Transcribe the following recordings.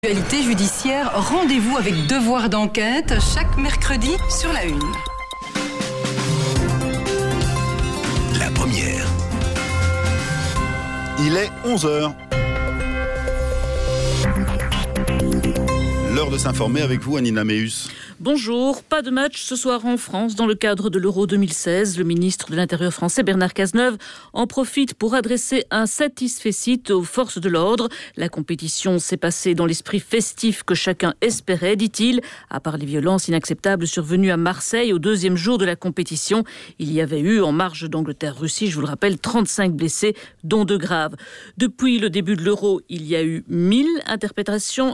Actualité judiciaire, rendez-vous avec Devoir d'enquête chaque mercredi sur la 1. La première. Il est 11h. L'heure de s'informer avec vous, Anina Meus. Bonjour, pas de match ce soir en France dans le cadre de l'Euro 2016. Le ministre de l'Intérieur français Bernard Cazeneuve en profite pour adresser un satisfecit aux forces de l'ordre. La compétition s'est passée dans l'esprit festif que chacun espérait, dit-il. À part les violences inacceptables survenues à Marseille au deuxième jour de la compétition, il y avait eu en marge d'Angleterre-Russie, je vous le rappelle, 35 blessés, dont 2 graves. Depuis le début de l'Euro, il y a eu 1000 interpellations,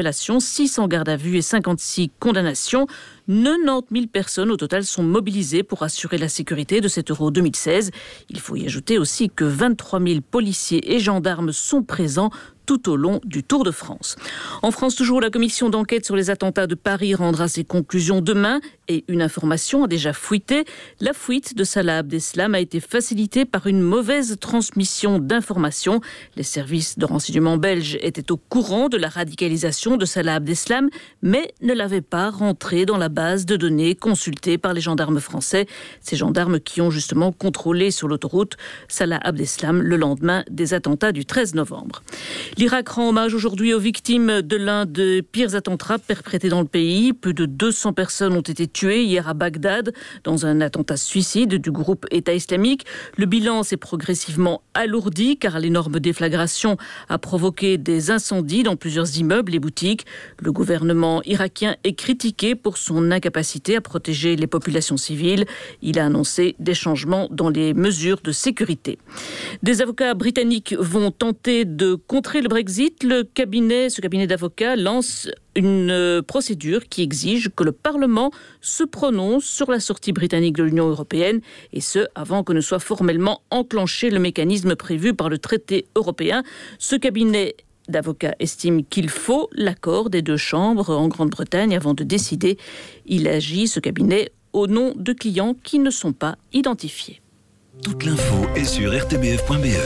600 gardes à vue et 56 condamnations. 90 000 personnes au total sont mobilisées pour assurer la sécurité de cet Euro 2016. Il faut y ajouter aussi que 23 000 policiers et gendarmes sont présents tout au long du Tour de France. En France, toujours, la commission d'enquête sur les attentats de Paris rendra ses conclusions demain et une information a déjà fuité. La fuite de Salah Abdeslam a été facilitée par une mauvaise transmission d'informations. Les services de renseignement belges étaient au courant de la radicalisation de Salah Abdeslam, mais ne l'avaient pas rentré dans la base de données consultée par les gendarmes français. Ces gendarmes qui ont justement contrôlé sur l'autoroute Salah Abdeslam le lendemain des attentats du 13 novembre. L'Irak rend hommage aujourd'hui aux victimes de l'un des pires attentats perpétrés dans le pays. Plus de 200 personnes ont été tuées hier à Bagdad dans un attentat suicide du groupe État islamique. Le bilan s'est progressivement alourdi car l'énorme déflagration a provoqué des incendies dans plusieurs immeubles et boutiques. Le gouvernement irakien est critiqué pour son incapacité à protéger les populations civiles. Il a annoncé des changements dans les mesures de sécurité. Des avocats britanniques vont tenter de contrer le Brexit. Ce cabinet d'avocats lance une procédure qui exige que le Parlement se prononce sur la sortie britannique de l'Union européenne, et ce, avant que ne soit formellement enclenché le mécanisme prévu par le traité européen. Ce cabinet d'avocats estime qu'il faut l'accord des 2 chambres en Grande-Bretagne avant de décider. Il agit, ce cabinet, au nom de clients qui ne sont pas identifiés. Toute l'info est sur rtbf.be.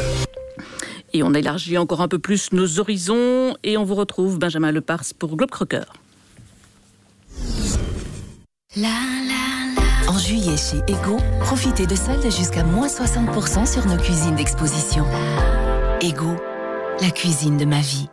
Et on élargit encore un peu plus nos horizons et on vous retrouve Benjamin Lepars pour Globe Crocker. En juillet chez Ego, profitez de soldes jusqu'à moins 60% sur nos cuisines d'exposition. Ego, la cuisine de ma vie.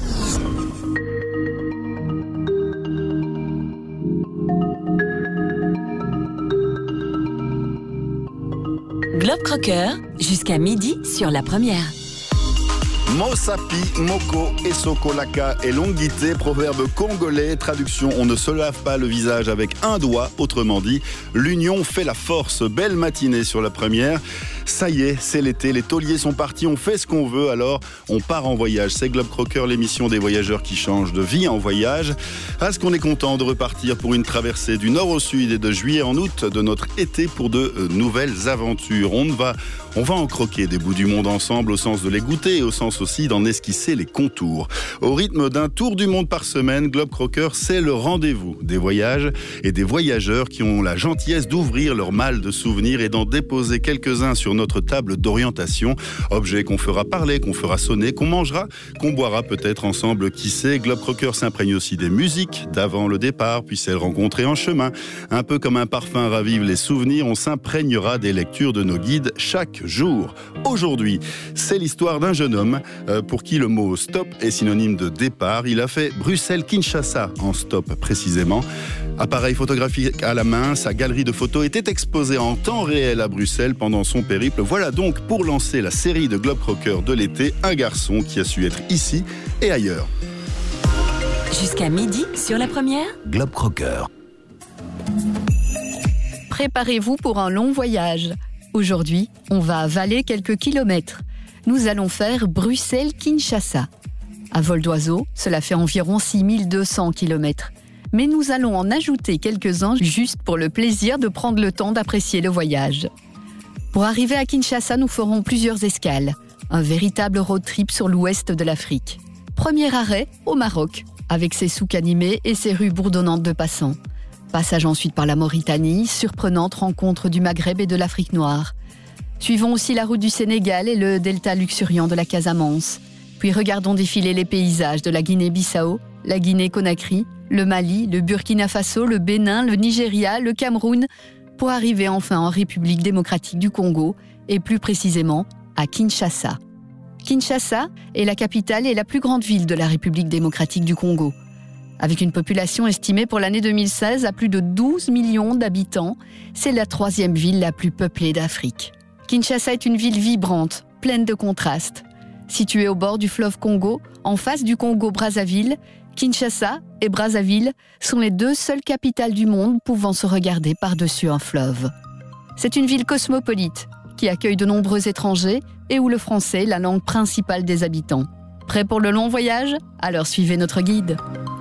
Globe Crocker, jusqu'à midi sur la première. Mosapi, Moko, Esoko, Laka et Longité, proverbe congolais, traduction on ne se lave pas le visage avec un doigt, autrement dit, l'union fait la force. Belle matinée sur la première. Ça y est, c'est l'été, les tauliers sont partis, on fait ce qu'on veut, alors on part en voyage. C'est Globe Crocker, l'émission des voyageurs qui changent de vie en voyage. Est-ce qu'on est content de repartir pour une traversée du nord au sud et de juillet en août de notre été pour de nouvelles aventures. On va en croquer des bouts du monde ensemble au sens de les goûter et au sens aussi d'en esquisser les contours. Au rythme d'un tour du monde par semaine, Globe Crocker, c'est le rendez-vous des voyages et des voyageurs qui ont la gentillesse d'ouvrir leur malle de souvenirs et d'en déposer quelques-uns sur notre table d'orientation. Objets qu'on fera parler, qu'on fera sonner, qu'on mangera, qu'on boira peut-être ensemble, qui sait. Globe Crocker s'imprègne aussi des musiques d'avant le départ, puis celles rencontrées en chemin. Un peu comme un parfum ravive les souvenirs, on s'imprégnera des lectures de nos guides chaque jour. Aujourd'hui, c'est l'histoire d'un jeune homme pour qui le mot stop est synonyme de départ. Il a fait Bruxelles-Kinshasa en stop précisément. Appareil photographique à la main, sa galerie de photos était exposée en temps réel à Bruxelles pendant son périple. Voilà donc pour lancer la série de Globe Crocker de l'été, un garçon qui a su être ici et ailleurs. Jusqu'à midi sur la première. Globe Crocker. Préparez-vous pour un long voyage. Aujourd'hui, on va avaler quelques kilomètres. Nous allons faire Bruxelles-Kinshasa. À vol d'oiseau, cela fait environ 6200 kilomètres. Mais nous allons en ajouter quelques-uns juste pour le plaisir de prendre le temps d'apprécier le voyage. Pour arriver à Kinshasa, nous ferons plusieurs escales. Un véritable road trip sur l'ouest de l'Afrique. Premier arrêt, au Maroc, avec ses souks animés et ses rues bourdonnantes de passants. Passage ensuite par la Mauritanie, surprenante rencontre du Maghreb et de l'Afrique noire. Suivons aussi la route du Sénégal et le delta luxuriant de la Casamance. Puis regardons défiler les paysages de la Guinée-Bissau la Guinée-Conakry, le Mali, le Burkina Faso, le Bénin, le Nigeria, le Cameroun, pour arriver enfin en République démocratique du Congo, et plus précisément à Kinshasa. Kinshasa est la capitale et la plus grande ville de la République démocratique du Congo. Avec une population estimée pour l'année 2016 à plus de 12 millions d'habitants, c'est la 3e ville la plus peuplée d'Afrique. Kinshasa est une ville vibrante, pleine de contrastes. Située au bord du fleuve Congo, en face du Congo-Brazzaville, Kinshasa et Brazzaville sont les 2 seules capitales du monde pouvant se regarder par-dessus un fleuve. C'est une ville cosmopolite qui accueille de nombreux étrangers et où le français est la langue principale des habitants. Prêt pour le long voyage ? Alors suivez notre guide.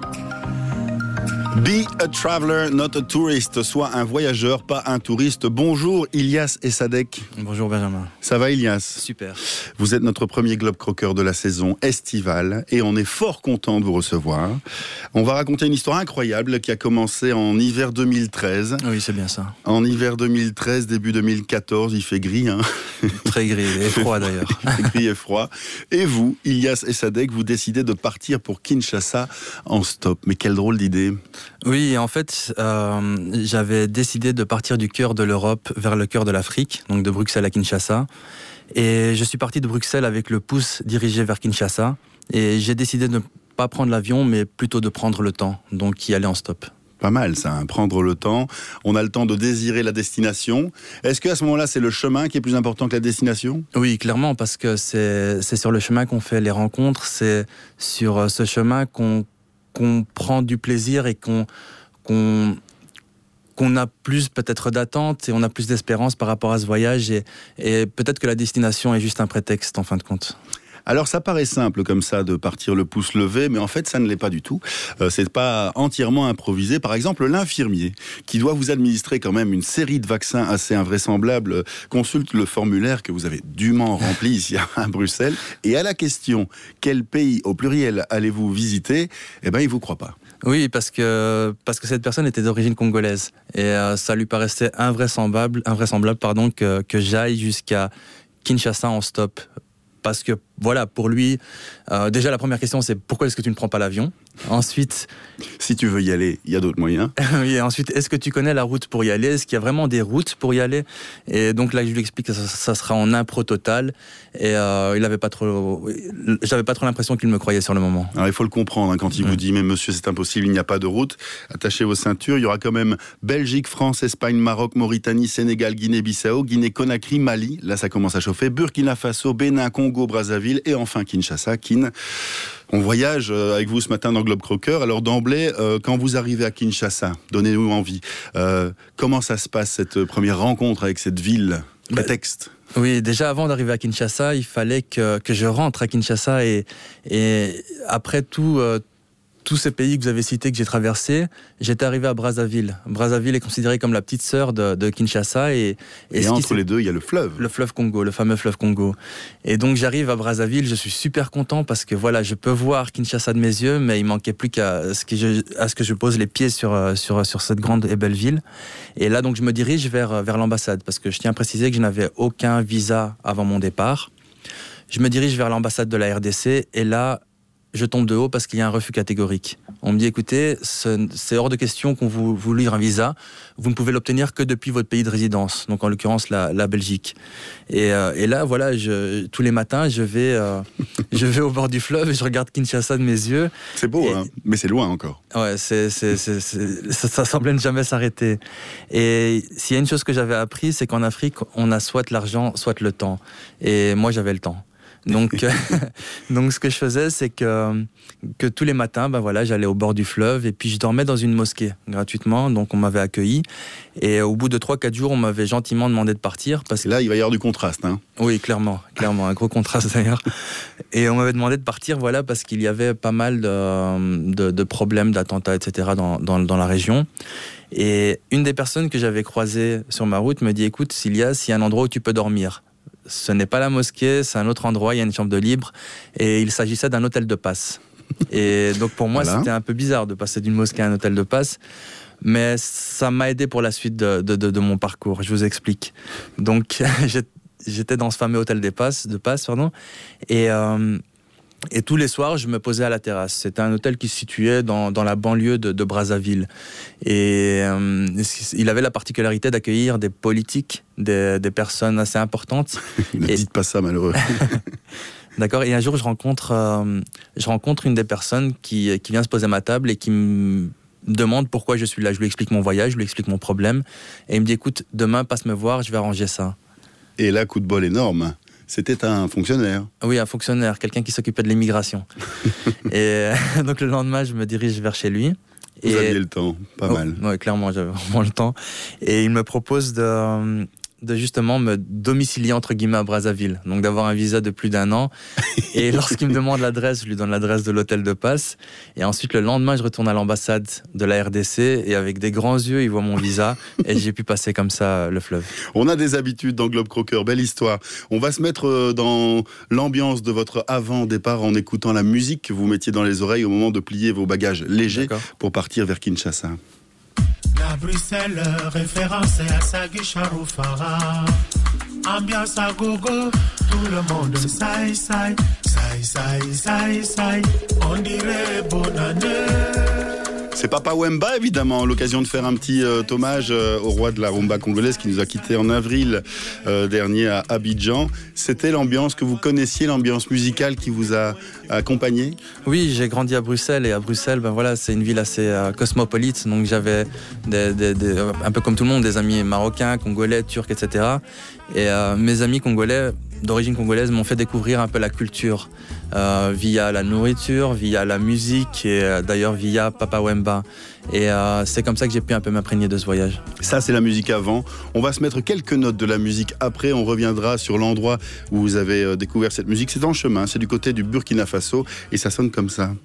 Be a traveler, not a tourist, soit un voyageur, pas un touriste. Bonjour Ilyas Essadek. Bonjour Benjamin. Ça va Ilyas ? Super. Vous êtes notre premier Globe Croqueur de la saison estivale et on est fort content de vous recevoir. On va raconter une histoire incroyable qui a commencé en hiver 2013. Oui, c'est bien ça. En hiver 2013, début 2014, il fait gris. Très gris et froid d'ailleurs. Il fait gris et froid. Et vous, Ilyas Essadek, vous décidez de partir pour Kinshasa en stop. Mais quelle drôle d'idée. Oui, en fait, j'avais décidé de partir du cœur de l'Europe vers le cœur de l'Afrique, donc de Bruxelles à Kinshasa. Et je suis parti de Bruxelles avec le pouce dirigé vers Kinshasa. Et j'ai décidé de ne pas prendre l'avion, mais plutôt de prendre le temps, donc y aller en stop. Pas mal ça, prendre le temps. On a le temps de désirer la destination. Est-ce qu'à ce moment-là, c'est le chemin qui est plus important que la destination ? Oui, clairement, parce que c'est sur le chemin qu'on fait les rencontres. C'est sur ce chemin qu'on prend du plaisir et qu'on a plus peut-être d'attente et on a plus d'espérance par rapport à ce voyage. Et peut-être que la destination est juste un prétexte en fin de compte. Alors ça paraît simple comme ça de partir le pouce levé, mais en fait ça ne l'est pas du tout. C'est pas entièrement improvisé. Par exemple, l'infirmier qui doit vous administrer quand même une série de vaccins assez invraisemblables consulte le formulaire que vous avez dûment rempli ici à Bruxelles. Et à la question « Quel pays au pluriel allez-vous visiter ?», eh ben il vous croit pas. Oui, parce que cette personne était d'origine congolaise et ça lui paraissait invraisemblable que j'aille jusqu'à Kinshasa en stop. Parce que, voilà, pour lui, déjà la première question c'est pourquoi est-ce que tu ne prends pas l'avion ? Ensuite... Si tu veux y aller, il y a d'autres moyens. Oui, et ensuite, est-ce que tu connais la route pour y aller ? Est-ce qu'il y a vraiment des routes pour y aller ? Et donc là, je lui explique que ça sera en impro total. Et j'avais pas trop l'impression qu'il me croyait sur le moment. Alors il faut le comprendre quand il vous dit « Mais monsieur, c'est impossible, il n'y a pas de route. Attachez vos ceintures, il y aura quand même Belgique, France, Espagne, Maroc, Mauritanie, Sénégal, Guinée-Bissau, Guinée-Conakry, Mali. Là, ça commence à chauffer. Burkina Faso, Bénin, Congo, Brazzaville et enfin Kinshasa, Kin. On voyage avec vous ce matin dans Globe Croqueur. Alors d'emblée, quand vous arrivez à Kinshasa, donnez-nous envie. Comment ça se passe cette première rencontre avec cette ville ? Prétexte. Oui, déjà avant d'arriver à Kinshasa, il fallait que je rentre à Kinshasa et après tous ces pays que vous avez cités, que j'ai traversés, j'étais arrivé à Brazzaville. Brazzaville est considérée comme la petite sœur de Kinshasa. Et entre les deux, il y a le fleuve. Le fleuve Congo, le fameux fleuve Congo. Et donc j'arrive à Brazzaville, je suis super content parce que voilà, je peux voir Kinshasa de mes yeux, mais il manquait plus qu'à ce que je pose les pieds sur cette grande et belle ville. Et là, donc je me dirige vers l'ambassade parce que je tiens à préciser que je n'avais aucun visa avant mon départ. Je me dirige vers l'ambassade de la RDC et là, je tombe de haut parce qu'il y a un refus catégorique. On me dit, écoutez, c'est hors de question qu'on vous livre un visa. Vous ne pouvez l'obtenir que depuis votre pays de résidence, donc en l'occurrence la Belgique. Et là, voilà, tous les matins, je vais au bord du fleuve et je regarde Kinshasa de mes yeux. C'est beau, mais c'est loin encore. Ouais, ça semblait ne jamais s'arrêter. Et s'il y a une chose que j'avais appris, c'est qu'en Afrique, on a soit l'argent, soit le temps. Et moi, j'avais le temps. Donc ce que je faisais, c'est que tous les matins, j'allais au bord du fleuve et puis je dormais dans une mosquée gratuitement. Donc on m'avait accueilli et au bout de 3-4 jours, on m'avait gentiment demandé de partir. Parce que là, il va y avoir du contraste. Oui, clairement, un gros contraste d'ailleurs. Et on m'avait demandé de partir, parce qu'il y avait pas mal de problèmes, d'attentats, etc. dans la région. Et une des personnes que j'avais croisées sur ma route me dit, écoute, Ilyas, il y a un endroit où tu peux dormir. Ce n'est pas la mosquée, c'est un autre endroit, il y a une chambre de libre et il s'agissait d'un hôtel de passe. Et donc pour moi, C'était un peu bizarre de passer d'une mosquée à un hôtel de passe, mais ça m'a aidé pour la suite de mon parcours, je vous explique. Donc j'étais dans ce fameux hôtel de passe, Et tous les soirs, je me posais à la terrasse. C'était un hôtel qui se situait dans la banlieue de Brazzaville. Et il avait la particularité d'accueillir des politiques, des personnes assez importantes. Ne dites pas ça, malheureux. D'accord. Et un jour, je rencontre une des personnes qui vient se poser à ma table et qui me demande pourquoi je suis là. Je lui explique mon voyage, je lui explique mon problème. Et il me dit, écoute, demain, passe me voir, je vais arranger ça. Et là, coup de bol énorme. C'était un fonctionnaire. Oui, un fonctionnaire, quelqu'un qui s'occupait de l'immigration. Et donc le lendemain, je me dirige vers chez lui. Vous aviez le temps, pas mal. Oui, clairement, j'avais vraiment le temps. Et il me propose de justement me domicilier entre guillemets à Brazzaville, donc d'avoir un visa de plus d'1 an. Et lorsqu'il me demande l'adresse, je lui donne l'adresse de l'hôtel de passe. Et ensuite, le lendemain, je retourne à l'ambassade de la RDC et avec des grands yeux, il voit mon visa et j'ai pu passer comme ça le fleuve. On a des habitudes dans Globe Crocker, belle histoire. On va se mettre dans l'ambiance de votre avant-départ en écoutant la musique que vous mettiez dans les oreilles au moment de plier vos bagages légers pour partir vers Kinshasa. La Bruxelles, référence à Sagui Charoufara. Ambiance à gogo, tout le monde saï, saï, saï, saï, saï, saï. On dirait bonne année. C'est Papa Wemba, évidemment, l'occasion de faire un petit hommage au roi de la rumba congolaise qui nous a quittés en avril dernier à Abidjan. C'était l'ambiance que vous connaissiez, l'ambiance musicale qui vous a accompagné ? Oui, j'ai grandi à Bruxelles et à Bruxelles, c'est une ville assez cosmopolite. Donc j'avais un peu comme tout le monde, des amis marocains, congolais, turcs, etc. Et mes amis congolais d'origine congolaise m'ont fait découvrir un peu la culture via la nourriture, via la musique et d'ailleurs via Papa Wemba. Et c'est comme ça que j'ai pu un peu m'imprégner de ce voyage. Ça, c'est la musique avant. On va se mettre quelques notes de la musique après. On reviendra sur l'endroit où vous avez découvert cette musique. C'est en chemin, c'est du côté du Burkina Faso et ça sonne comme ça.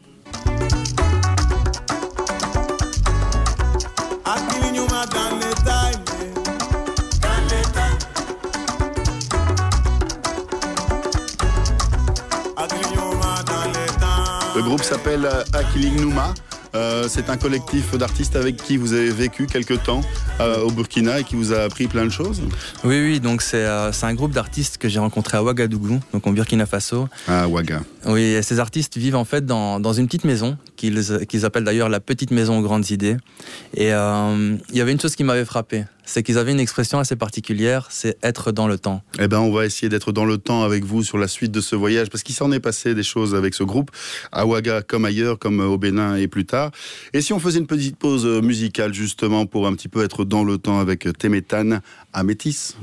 Le groupe s'appelle Akilingnuma. C'est un collectif d'artistes avec qui vous avez vécu quelques temps au Burkina et qui vous a appris plein de choses. Oui, donc c'est un groupe d'artistes que j'ai rencontré à Ouagadougou, donc au Burkina Faso. Ah, Ouaga. Oui, et ces artistes vivent en fait dans une petite maison qu'ils appellent d'ailleurs la petite maison aux grandes idées. Et il y avait une chose qui m'avait frappé, c'est qu'ils avaient une expression assez particulière, c'est être dans le temps. Eh ben, on va essayer d'être dans le temps avec vous sur la suite de ce voyage, parce qu'il s'en est passé des choses avec ce groupe, à Ouaga comme ailleurs, comme au Bénin et plus tard. Et si on faisait une petite pause musicale justement pour un petit peu être dans le temps avec Temetan à Métis.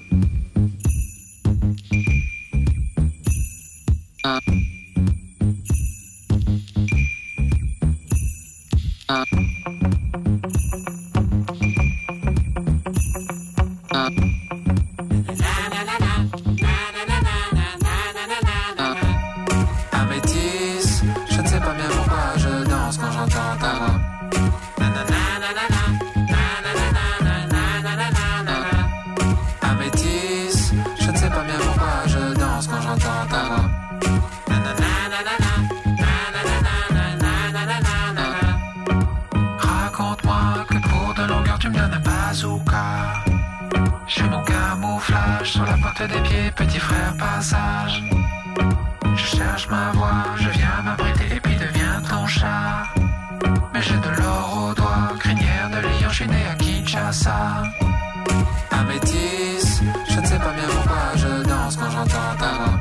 J'ai mon camouflage sur la pointe des pieds, petit frère passage. Je cherche ma voie, je viens m'abriter et puis deviens ton chat. Mais j'ai de l'or au doigt, crinière de lion, je suis né à Kinshasa. Un métis, je ne sais pas bien pourquoi je danse quand j'entends ta voix.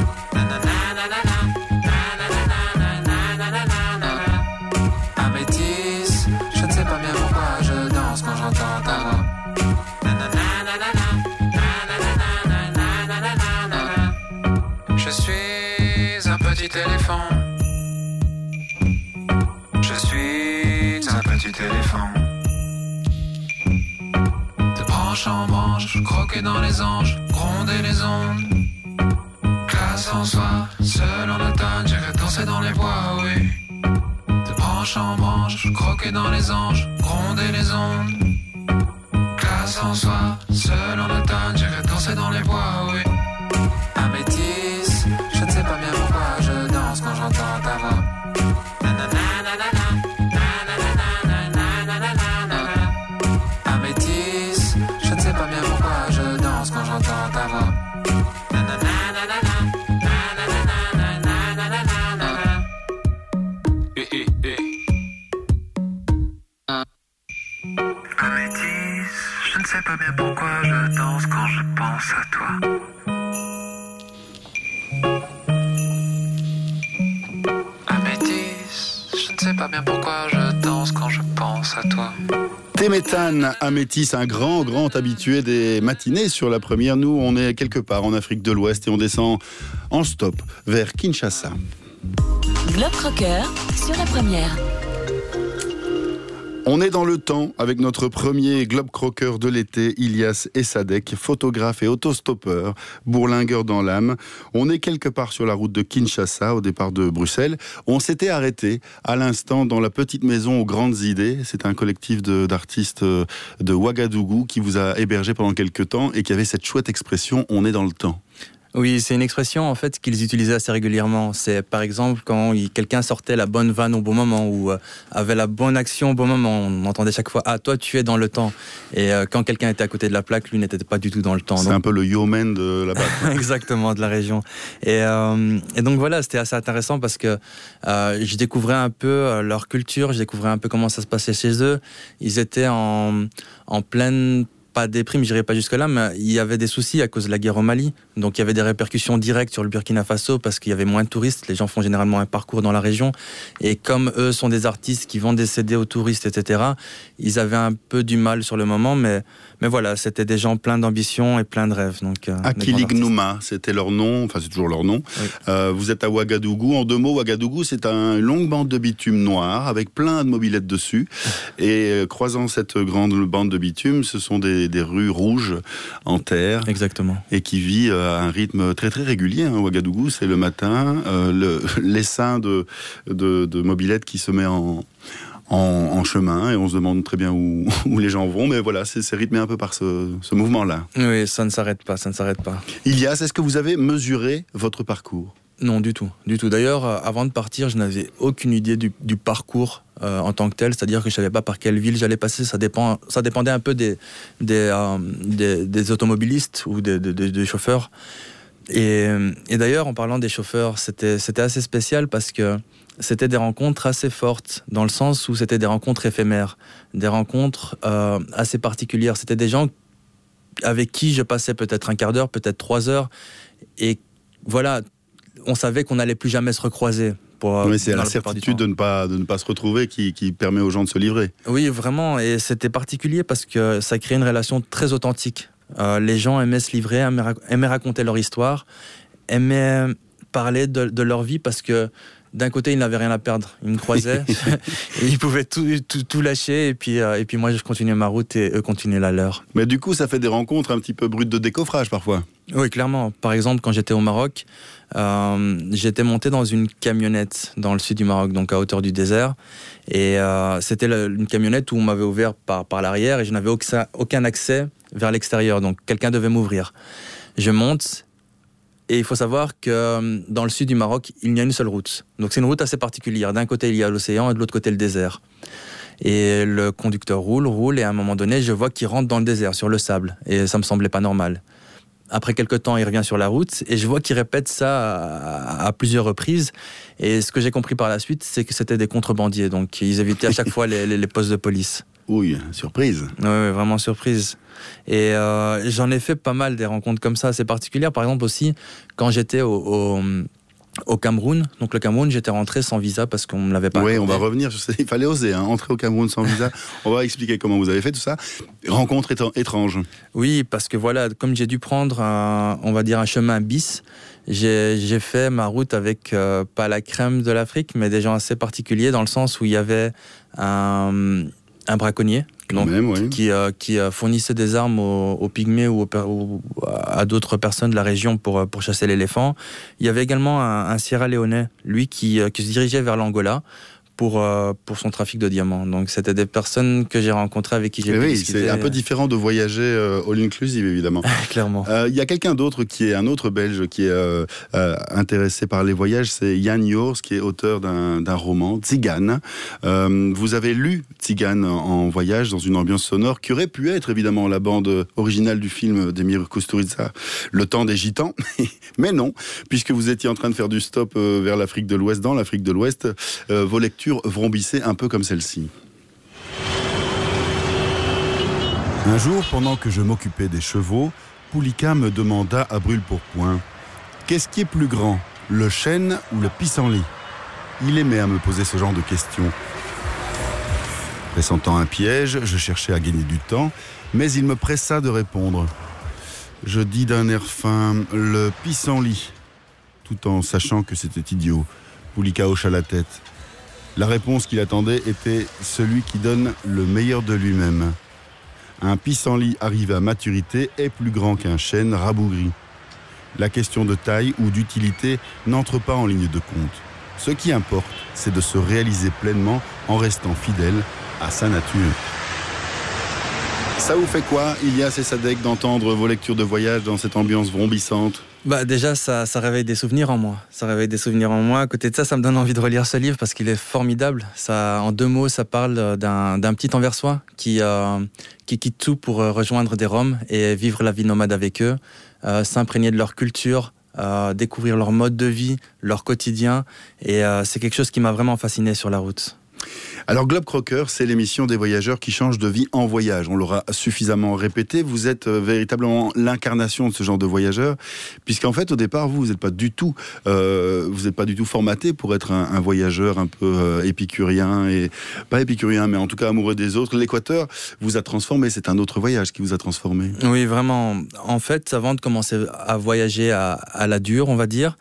Un métis, je ne sais pas bien pourquoi je danse quand j'entends ta voix. Je suis un petit éléphant. Je suis un petit éléphant. De branche en branche, croquer dans les anges, gronder les ondes. Classe en soi, seul en automne, j'irai danser dans les bois, oui. De branche en branche, croquer dans les anges, gronder les ondes. Classe en soi, seul en automne, j'irai danser dans les bois, oui. Un métis, je ne sais pas bien pourquoi je danse quand j'entends ta voix. Un métis, je ne sais pas bien pourquoi je danse quand j'entends ta voix. sais pas bien pourquoi je danse quand je pense à toi. Améthyste, je ne sais pas bien pourquoi je danse quand je pense à toi. Temetan Amétis, un grand habitué des matinées sur la première. Nous, on est quelque part en Afrique de l'Ouest et on descend en stop vers Kinshasa. Globe Crocker sur la première. On est dans le temps avec notre premier Globe Crocker de l'été, Ilias Essadek, photographe et autostoppeur, bourlingueur dans l'âme. On est quelque part sur la route de Kinshasa, au départ de Bruxelles. On s'était arrêté à l'instant dans la petite maison aux grandes idées. C'est un collectif d'artistes de Ouagadougou qui vous a hébergé pendant quelques temps et qui avait cette chouette expression « on est dans le temps ». Oui, c'est une expression en fait qu'ils utilisaient assez régulièrement. C'est par exemple quand quelqu'un sortait la bonne vanne au bon moment ou avait la bonne action au bon moment. On entendait chaque fois « Ah, toi tu es dans le temps ». Et quand quelqu'un était à côté de la plaque, lui n'était pas du tout dans le temps. C'est un peu le yeoman de là-bas. Exactement, de la région. Et donc voilà, c'était assez intéressant parce que je découvrais un peu leur culture, je découvrais un peu comment ça se passait chez eux. Ils étaient en pleine... pas déprime, je dirais pas jusque-là, mais il y avait des soucis à cause de la guerre au Mali. Donc il y avait des répercussions directes sur le Burkina Faso parce qu'il y avait moins de touristes. Les gens font généralement un parcours dans la région. Et comme eux sont des artistes qui vendent des CD aux touristes, etc., ils avaient un peu du mal sur le moment. Mais voilà, c'était des gens pleins d'ambition et pleins de rêves. Akilig Nouma, c'était leur nom, enfin c'est toujours leur nom. Oui. Vous êtes à Ouagadougou. En 2 mots, Ouagadougou, c'est une longue bande de bitume noir avec plein de mobylettes dessus. Et croisant cette grande bande de bitume, ce sont des rues rouges en terre. Exactement. Et qui vit à un rythme très très régulier. Ouagadougou, c'est le matin, l'essaim de mobylettes qui se met en chemin et on se demande très bien où les gens vont, mais voilà, c'est rythmé un peu par ce mouvement-là. Oui, ça ne s'arrête pas. Ilias, est-ce que vous avez mesuré votre parcours ? Non, du tout. D'ailleurs, avant de partir, je n'avais aucune idée du parcours en tant que tel, c'est-à-dire que je ne savais pas par quelle ville j'allais passer. Ça dépendait un peu des automobilistes ou des chauffeurs. Et d'ailleurs, en parlant des chauffeurs, c'était assez spécial parce que c'était des rencontres assez fortes, dans le sens où c'était des rencontres éphémères, des rencontres assez particulières. C'était des gens avec qui je passais peut-être un quart d'heure, peut-être 3 heures, et voilà, on savait qu'on n'allait plus jamais se recroiser. Oui, c'est la certitude de ne pas se retrouver qui permet aux gens de se livrer. Oui, vraiment, et c'était particulier parce que ça créait une relation très authentique. Les gens aimaient se livrer, aimaient raconter leur histoire, aimaient parler de leur vie parce que d'un côté, ils n'avaient rien à perdre. Ils me croisaient, et ils pouvaient tout lâcher, et puis moi, je continuais ma route et eux continuaient la leur. Mais du coup, ça fait des rencontres un petit peu brutes de décoffrage parfois. Oui, clairement. Par exemple, quand j'étais au Maroc, j'étais monté dans une camionnette dans le sud du Maroc, donc à hauteur du désert. Et c'était une camionnette où on m'avait ouvert par l'arrière et je n'avais aucun accès vers l'extérieur. Donc quelqu'un devait m'ouvrir. Je monte. Et il faut savoir que dans le sud du Maroc, il n'y a une seule route. Donc c'est une route assez particulière. D'un côté, il y a l'océan et de l'autre côté, le désert. Et le conducteur roule, et à un moment donné, je vois qu'il rentre dans le désert, sur le sable. Et ça me semblait pas normal. Après quelques temps, il revient sur la route, et je vois qu'il répète ça à plusieurs reprises. Et ce que j'ai compris par la suite, c'est que c'était des contrebandiers. Donc ils évitaient à chaque fois les postes de police. Oui, surprise. Oui, vraiment surprise. Et j'en ai fait pas mal des rencontres comme ça, assez particulières. Par exemple aussi, quand j'étais au Cameroun. Donc le Cameroun, j'étais rentré sans visa parce qu'on ne l'avait pas accordé. Oui, on va revenir sur ça. Il fallait oser, entrer au Cameroun sans visa. On va expliquer comment vous avez fait tout ça. Rencontre étrange. Oui, parce que voilà, comme j'ai dû prendre un chemin bis, j'ai fait ma route avec pas la crème de l'Afrique, mais des gens assez particuliers dans le sens où il y avait un braconnier. Donc, oui. qui fournissait des armes aux pygmées ou à d'autres personnes de la région pour chasser l'éléphant. Il y avait également un Sierra-Léonais, lui qui se dirigeait vers l'Angola pour son trafic de diamants. Donc c'était des personnes que j'ai rencontrées avec qui j'ai pu discuter. C'est un peu différent de voyager all-inclusive, évidemment. Clairement. Il y a quelqu'un d'autre qui est un autre Belge qui est intéressé par les voyages, c'est Yann Yours, qui est auteur d'un roman, Tzigane. Vous avez lu Tzigane en voyage dans une ambiance sonore qui aurait pu être évidemment la bande originale du film d'Emir Kusturica, Le Temps des Gitans, mais non, puisque vous étiez en train de faire du stop vers l'Afrique de l'Ouest, dans l'Afrique de l'Ouest, vos lectures vrombissaient un peu comme celle-ci. Un jour, pendant que je m'occupais des chevaux, Poulika me demanda à brûle-pourpoint « Qu'est-ce qui est plus grand, le chêne ou le pissenlit ?» Il aimait à me poser ce genre de questions. Pressentant un piège, je cherchais à gagner du temps, mais il me pressa de répondre. Je dis d'un air fin « le pissenlit », tout en sachant que c'était idiot. Poulika hocha la tête. La réponse qu'il attendait était celui qui donne le meilleur de lui-même. Un pissenlit arrivé à maturité est plus grand qu'un chêne rabougri. La question de taille ou d'utilité n'entre pas en ligne de compte. Ce qui importe, c'est de se réaliser pleinement en restant fidèle à sa nature. Ça vous fait quoi, Ilias et Sadek, d'entendre vos lectures de voyage dans cette ambiance vrombissante ? Déjà, ça réveille des souvenirs en moi. À côté de ça, ça me donne envie de relire ce livre parce qu'il est formidable. En 2 mots, ça parle d'un petit Anversois qui quitte tout pour rejoindre des Roms et vivre la vie nomade avec eux, s'imprégner de leur culture, découvrir leur mode de vie, leur quotidien. Et c'est quelque chose qui m'a vraiment fasciné sur la route. Alors Globe Crocker, c'est l'émission des voyageurs qui changent de vie en voyage. On l'aura suffisamment répété. Vous êtes véritablement l'incarnation de ce genre de voyageur, puisqu'en fait au départ vous n'êtes pas du tout formaté pour être un voyageur un peu épicurien, et pas épicurien mais en tout cas amoureux des autres. L'Équateur vous a transformé. C'est un autre voyage qui vous a transformé. Oui, vraiment. En fait, avant de commencer à voyager à la dure, on va dire,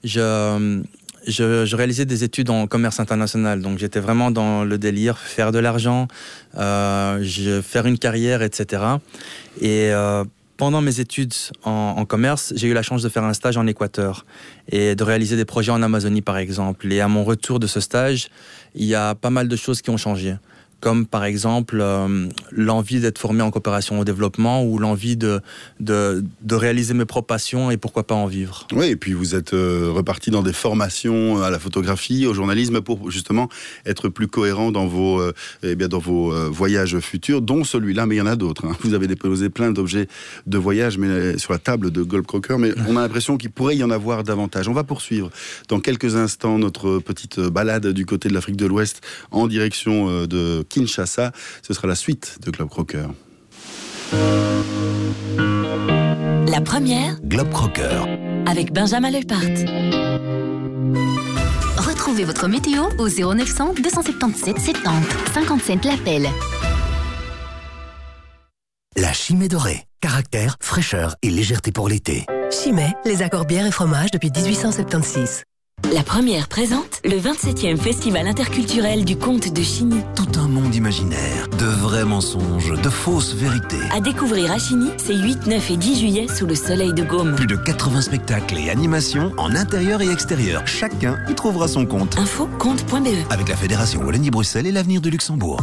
je réalisais des études en commerce international, donc j'étais vraiment dans le délire, faire de l'argent, faire une carrière, etc. Et pendant mes études en commerce, j'ai eu la chance de faire un stage en Équateur et de réaliser des projets en Amazonie, par exemple. Et à mon retour de ce stage, il y a pas mal de choses qui ont changé. Comme par exemple l'envie d'être formé en coopération au développement ou l'envie de réaliser mes propres passions et pourquoi pas en vivre. Oui, et puis vous êtes reparti dans des formations à la photographie, au journalisme pour justement être plus cohérent dans vos voyages futurs, dont celui-là, mais il y en a d'autres. Hein. Vous avez déposé plein d'objets de voyage sur la table de Globe Crocker, mais on a l'impression qu'il pourrait y en avoir davantage. On va poursuivre dans quelques instants notre petite balade du côté de l'Afrique de l'Ouest en direction de Kinshasa. Ce sera la suite de Globe Crocker. La première, Globe Crocker, avec Benjamin Leupart. Retrouvez votre météo au 0900 277 70 50 cents l'appel. la Chimay dorée. Caractère, fraîcheur et légèreté pour l'été. Chimay, les accords bière et fromage depuis 1876. La première présente le 27e Festival interculturel du conte de Chigny. Tout un monde imaginaire, de vrais mensonges, de fausses vérités. À découvrir à Chigny, c'est 8, 9 et 10 juillet sous le soleil de Gaume. Plus de 80 spectacles et animations en intérieur et extérieur. Chacun y trouvera son compte. Info compte.be. Avec la Fédération Wallonie-Bruxelles et l'avenir de Luxembourg.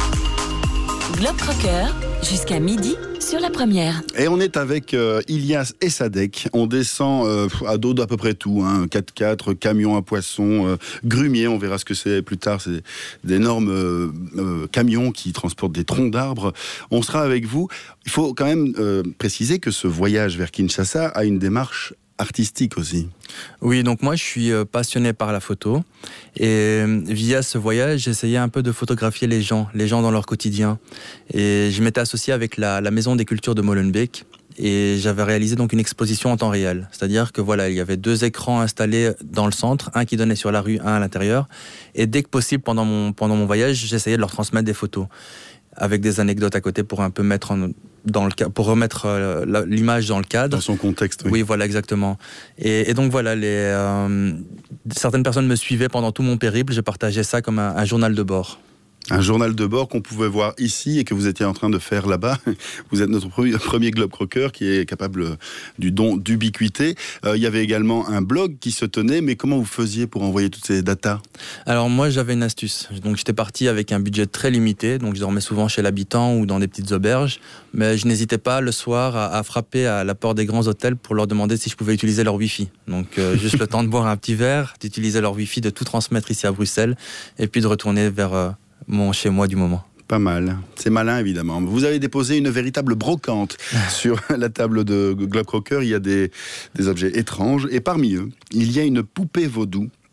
Globe Crocker, jusqu'à midi sur la première. Et on est avec Ilias et Sadek. On descend à dos d'à peu près tout. 4x4, camions à poissons, grumiers, on verra ce que c'est plus tard. C'est d'énormes camions qui transportent des troncs d'arbres. On sera avec vous. Il faut quand même préciser que ce voyage vers Kinshasa a une démarche artistique aussi. Oui, donc moi je suis passionné par la photo et via ce voyage j'essayais un peu de photographier les gens dans leur quotidien, et je m'étais associé avec la Maison des Cultures de Molenbeek et j'avais réalisé donc une exposition en temps réel, c'est-à-dire que voilà, il y avait 2 écrans installés dans le centre, un qui donnait sur la rue, un à l'intérieur, et dès que possible pendant mon voyage j'essayais de leur transmettre des photos avec des anecdotes à côté pour un peu mettre pour remettre l'image dans le cadre. Dans son contexte, oui. Oui, voilà, exactement. Et donc voilà, certaines personnes me suivaient pendant tout mon périple, je partageais ça comme un journal de bord. Un journal de bord qu'on pouvait voir ici et que vous étiez en train de faire là-bas. Vous êtes notre premier Globe Crocker qui est capable du don d'ubiquité. Il y avait également un blog qui se tenait, mais comment vous faisiez pour envoyer toutes ces datas ? Alors moi j'avais une astuce. Donc j'étais parti avec un budget très limité, donc je dormais souvent chez l'habitant ou dans des petites auberges, mais je n'hésitais pas le soir à frapper à la porte des grands hôtels pour leur demander si je pouvais utiliser leur Wi-Fi. Donc juste le temps de boire un petit verre, d'utiliser leur Wi-Fi, de tout transmettre ici à Bruxelles et puis de retourner vers mon chez moi du moment. Pas mal. C'est malin, évidemment. Vous avez déposé une véritable brocante sur la table de Globe Crocker. Il y a des objets étranges. Et parmi eux, il y a une poupée vaudou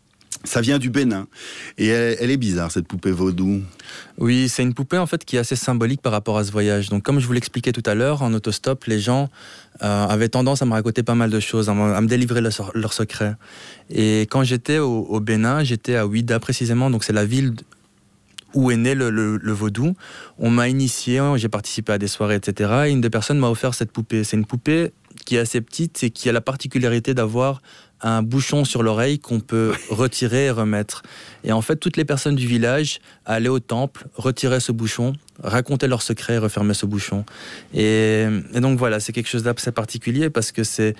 Ça vient du Bénin. Et elle est bizarre, cette poupée vaudou. Oui, c'est une poupée en fait qui est assez symbolique par rapport à ce voyage. Donc comme je vous l'expliquais tout à l'heure, en autostop, les gens avaient tendance à me raconter pas mal de choses, à me délivrer leurs secrets. Et quand j'étais au Bénin, j'étais à Ouidah précisément, donc c'est la ville où est né le vaudou. On m'a initié, j'ai participé à des soirées, etc. Et une des personnes m'a offert cette poupée. C'est une poupée qui est assez petite et qui a la particularité d'avoir un bouchon sur l'oreille qu'on peut retirer et remettre. Et en fait, toutes les personnes du village allaient au temple, retiraient ce bouchon, racontaient leurs secrets et refermaient ce bouchon. Et donc voilà, c'est quelque chose d'assez particulier parce que c'est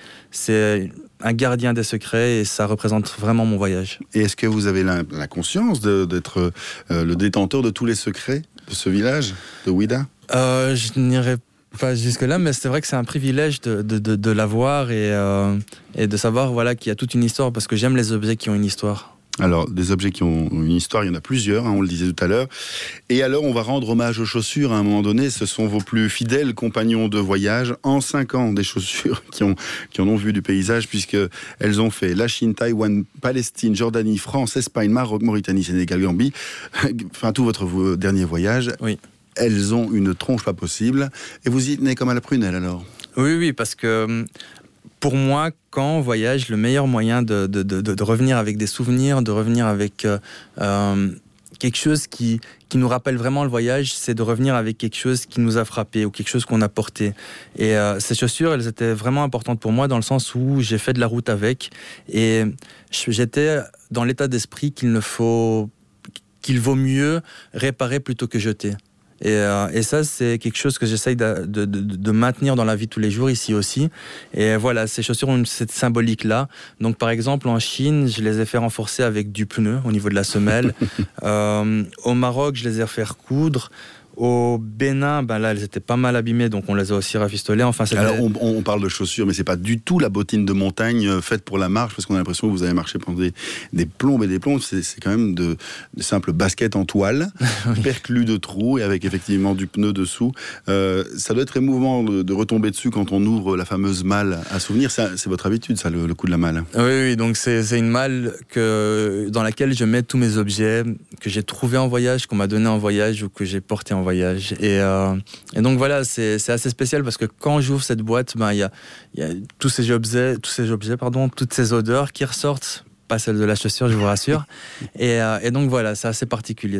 un gardien des secrets et ça représente vraiment mon voyage. Et est-ce que vous avez la conscience d'être le détenteur de tous les secrets de ce village, de Ouidah ? Je n'irai pas jusque-là, mais c'est vrai que c'est un privilège de l'avoir et de savoir voilà, qu'il y a toute une histoire, parce que j'aime les objets qui ont une histoire. Alors, des objets qui ont une histoire, il y en a plusieurs, on le disait tout à l'heure. Et alors, on va rendre hommage aux chaussures à un moment donné. Ce sont vos plus fidèles compagnons de voyage. En 5 ans, des chaussures qui en ont vu du paysage, puisqu'elles ont fait la Chine, Taïwan, Palestine, Jordanie, France, Espagne, Maroc, Mauritanie, Sénégal, Gambie. Enfin, tout votre dernier voyage. Oui. Elles ont une tronche pas possible. Et vous y tenez comme à la prunelle, alors ? Oui, parce que pour moi, quand on voyage, le meilleur moyen de revenir avec des souvenirs, de revenir avec quelque chose qui nous rappelle vraiment le voyage, c'est de revenir avec quelque chose qui nous a frappé ou quelque chose qu'on a porté. Et ces chaussures, elles étaient vraiment importantes pour moi dans le sens où j'ai fait de la route avec. Et j'étais dans l'état d'esprit qu'il vaut mieux réparer plutôt que jeter. Et ça, c'est quelque chose que j'essaye de maintenir dans la vie de tous les jours, ici aussi. Et voilà, ces chaussures ont cette symbolique-là. Donc, par exemple, en Chine, je les ai fait renforcer avec du pneu au niveau de la semelle. Au Maroc, je les ai fait recoudre. Au Bénin, là, elles étaient pas mal abîmées, donc on les a aussi rafistolées. Enfin, alors, on parle de chaussures, mais c'est pas du tout la bottine de montagne faite pour la marche, parce qu'on a l'impression que vous avez marché pendant des plombes et des plombes. C'est quand même de simples baskets en toile, oui, perclus de trous et avec effectivement du pneu dessous. Ça doit être émouvant de retomber dessus quand on ouvre la fameuse malle à souvenirs. C'est votre habitude, ça, le coup de la malle. Oui, donc c'est une malle dans laquelle je mets tous mes objets que j'ai trouvés en voyage, qu'on m'a donné en voyage ou que j'ai porté en voyage. Et donc voilà, c'est assez spécial parce que quand j'ouvre cette boîte, il y a tous ces objets, toutes ces odeurs qui ressortent, pas celles de la chaussure, je vous rassure. Et donc voilà, c'est assez particulier.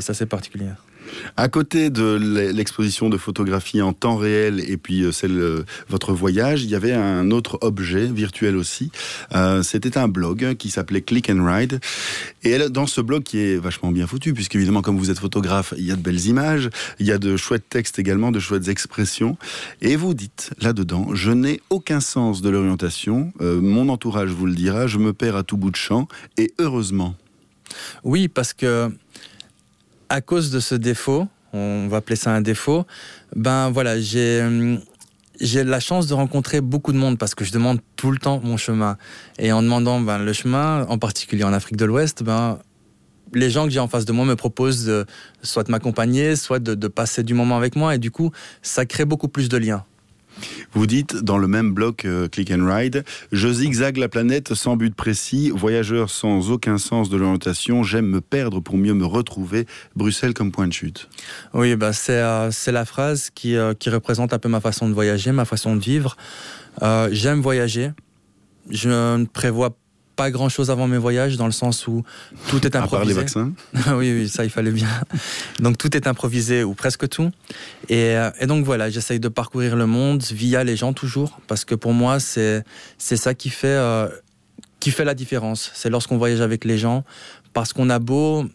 À côté de l'exposition de photographie en temps réel et puis votre voyage, il y avait un autre objet virtuel aussi. C'était un blog qui s'appelait Click and Ride. Et dans ce blog qui est vachement bien foutu, puisqu'évidemment, comme vous êtes photographe, il y a de belles images, il y a de chouettes textes également, de chouettes expressions. Et vous dites là-dedans, je n'ai aucun sens de l'orientation, mon entourage vous le dira, je me perds à tout bout de champ, et heureusement. Oui, parce que à cause de ce défaut, on va appeler ça un défaut, voilà, j'ai la chance de rencontrer beaucoup de monde parce que je demande tout le temps mon chemin. Et en demandant le chemin, en particulier en Afrique de l'Ouest, les gens que j'ai en face de moi me proposent soit de m'accompagner, soit de passer du moment avec moi. Et du coup, ça crée beaucoup plus de liens. Vous dites dans le même blog Click and Ride, je zigzague la planète sans but précis, voyageur sans aucun sens de l'orientation, j'aime me perdre pour mieux me retrouver, Bruxelles comme point de chute. Oui, c'est la phrase qui représente un peu ma façon de voyager, ma façon de vivre. J'aime voyager, je ne prévois pas grand-chose avant mes voyages, dans le sens où tout est improvisé. À part les vaccins. Oui, ça, il fallait bien. Donc, tout est improvisé, ou presque tout. Et donc, voilà, j'essaye de parcourir le monde via les gens, toujours, parce que pour moi, c'est ça qui fait la différence. C'est lorsqu'on voyage avec les gens, parce qu'on a beau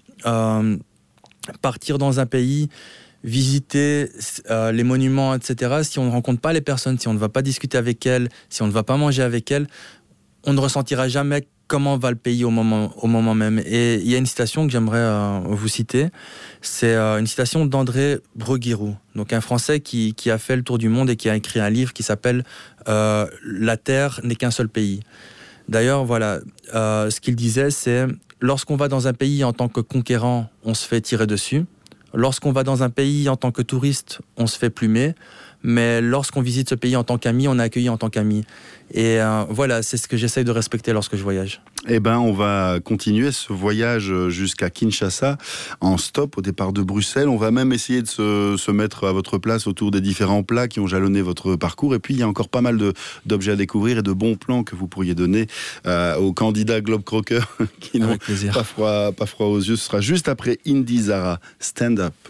partir dans un pays, visiter les monuments, etc. Si on ne rencontre pas les personnes, si on ne va pas discuter avec elles, si on ne va pas manger avec elles, on ne ressentira jamais comment va le pays au moment même. Et il y a une citation que j'aimerais vous citer. C'est une citation d'André Bruguière, donc un Français qui a fait le tour du monde et qui a écrit un livre qui s'appelle « La Terre n'est qu'un seul pays ». D'ailleurs, voilà, ce qu'il disait, c'est « Lorsqu'on va dans un pays en tant que conquérant, on se fait tirer dessus. Lorsqu'on va dans un pays en tant que touriste, on se fait plumer. mais lorsqu'on visite ce pays en tant qu'ami, on est accueilli en tant qu'ami. Et voilà, c'est ce que j'essaye de respecter lorsque je voyage. Eh ben, on va continuer ce voyage jusqu'à Kinshasa en stop au départ de Bruxelles. On va même essayer de se mettre à votre place autour des différents plats qui ont jalonné votre parcours. Et puis, il y a encore pas mal d'objets à découvrir et de bons plans que vous pourriez donner aux candidats Globe Crocker qui n'ont pas froid aux yeux. Ce sera juste après Indy Zara. Stand Up.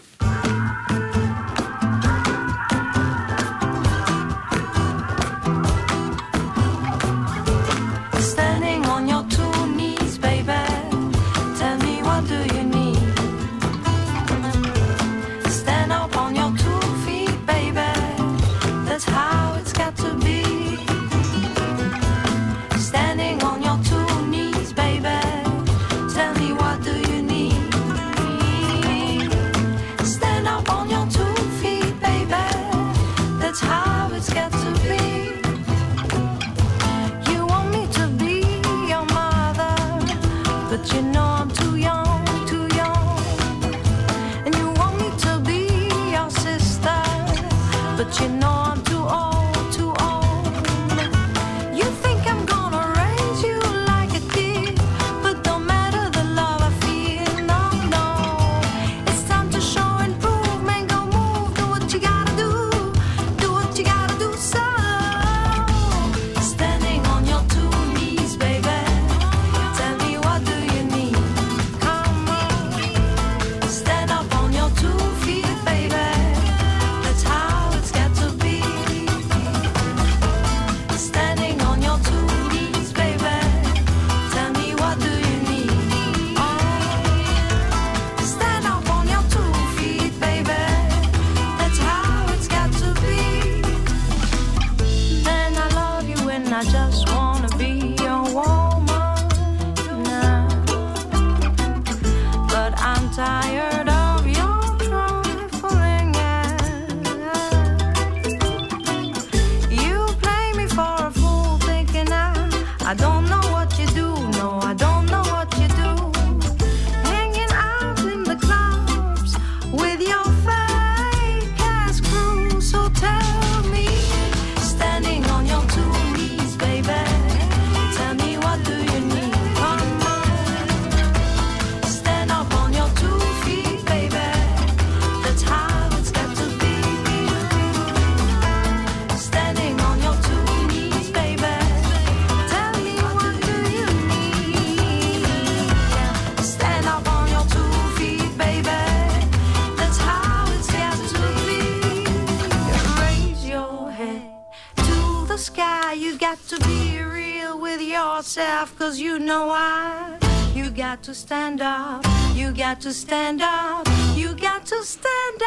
Cause you know why. You got to stand up. You got to stand up. You got to stand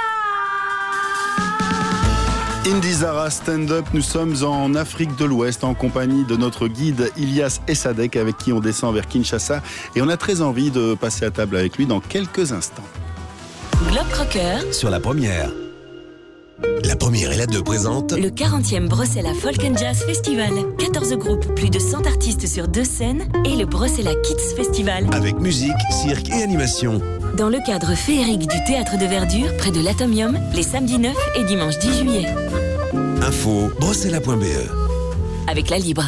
up. Indy Zara Stand Up, nous sommes en Afrique de l'Ouest en compagnie de notre guide Ilyas Essadek avec qui on descend vers Kinshasa et on a très envie de passer à table avec lui dans quelques instants. Globe Crocker sur la première. La première et la 2 présentent le 40e Bruxelles Folk & Jazz Festival. 14 groupes, plus de 100 artistes sur 2 scènes et le Bruxelles Kids Festival. Avec musique, cirque et animation. Dans le cadre féerique du Théâtre de Verdure, près de l'Atomium, les samedis 9 et dimanche 10 juillet. Info, bruxelles.be. Avec la Libre.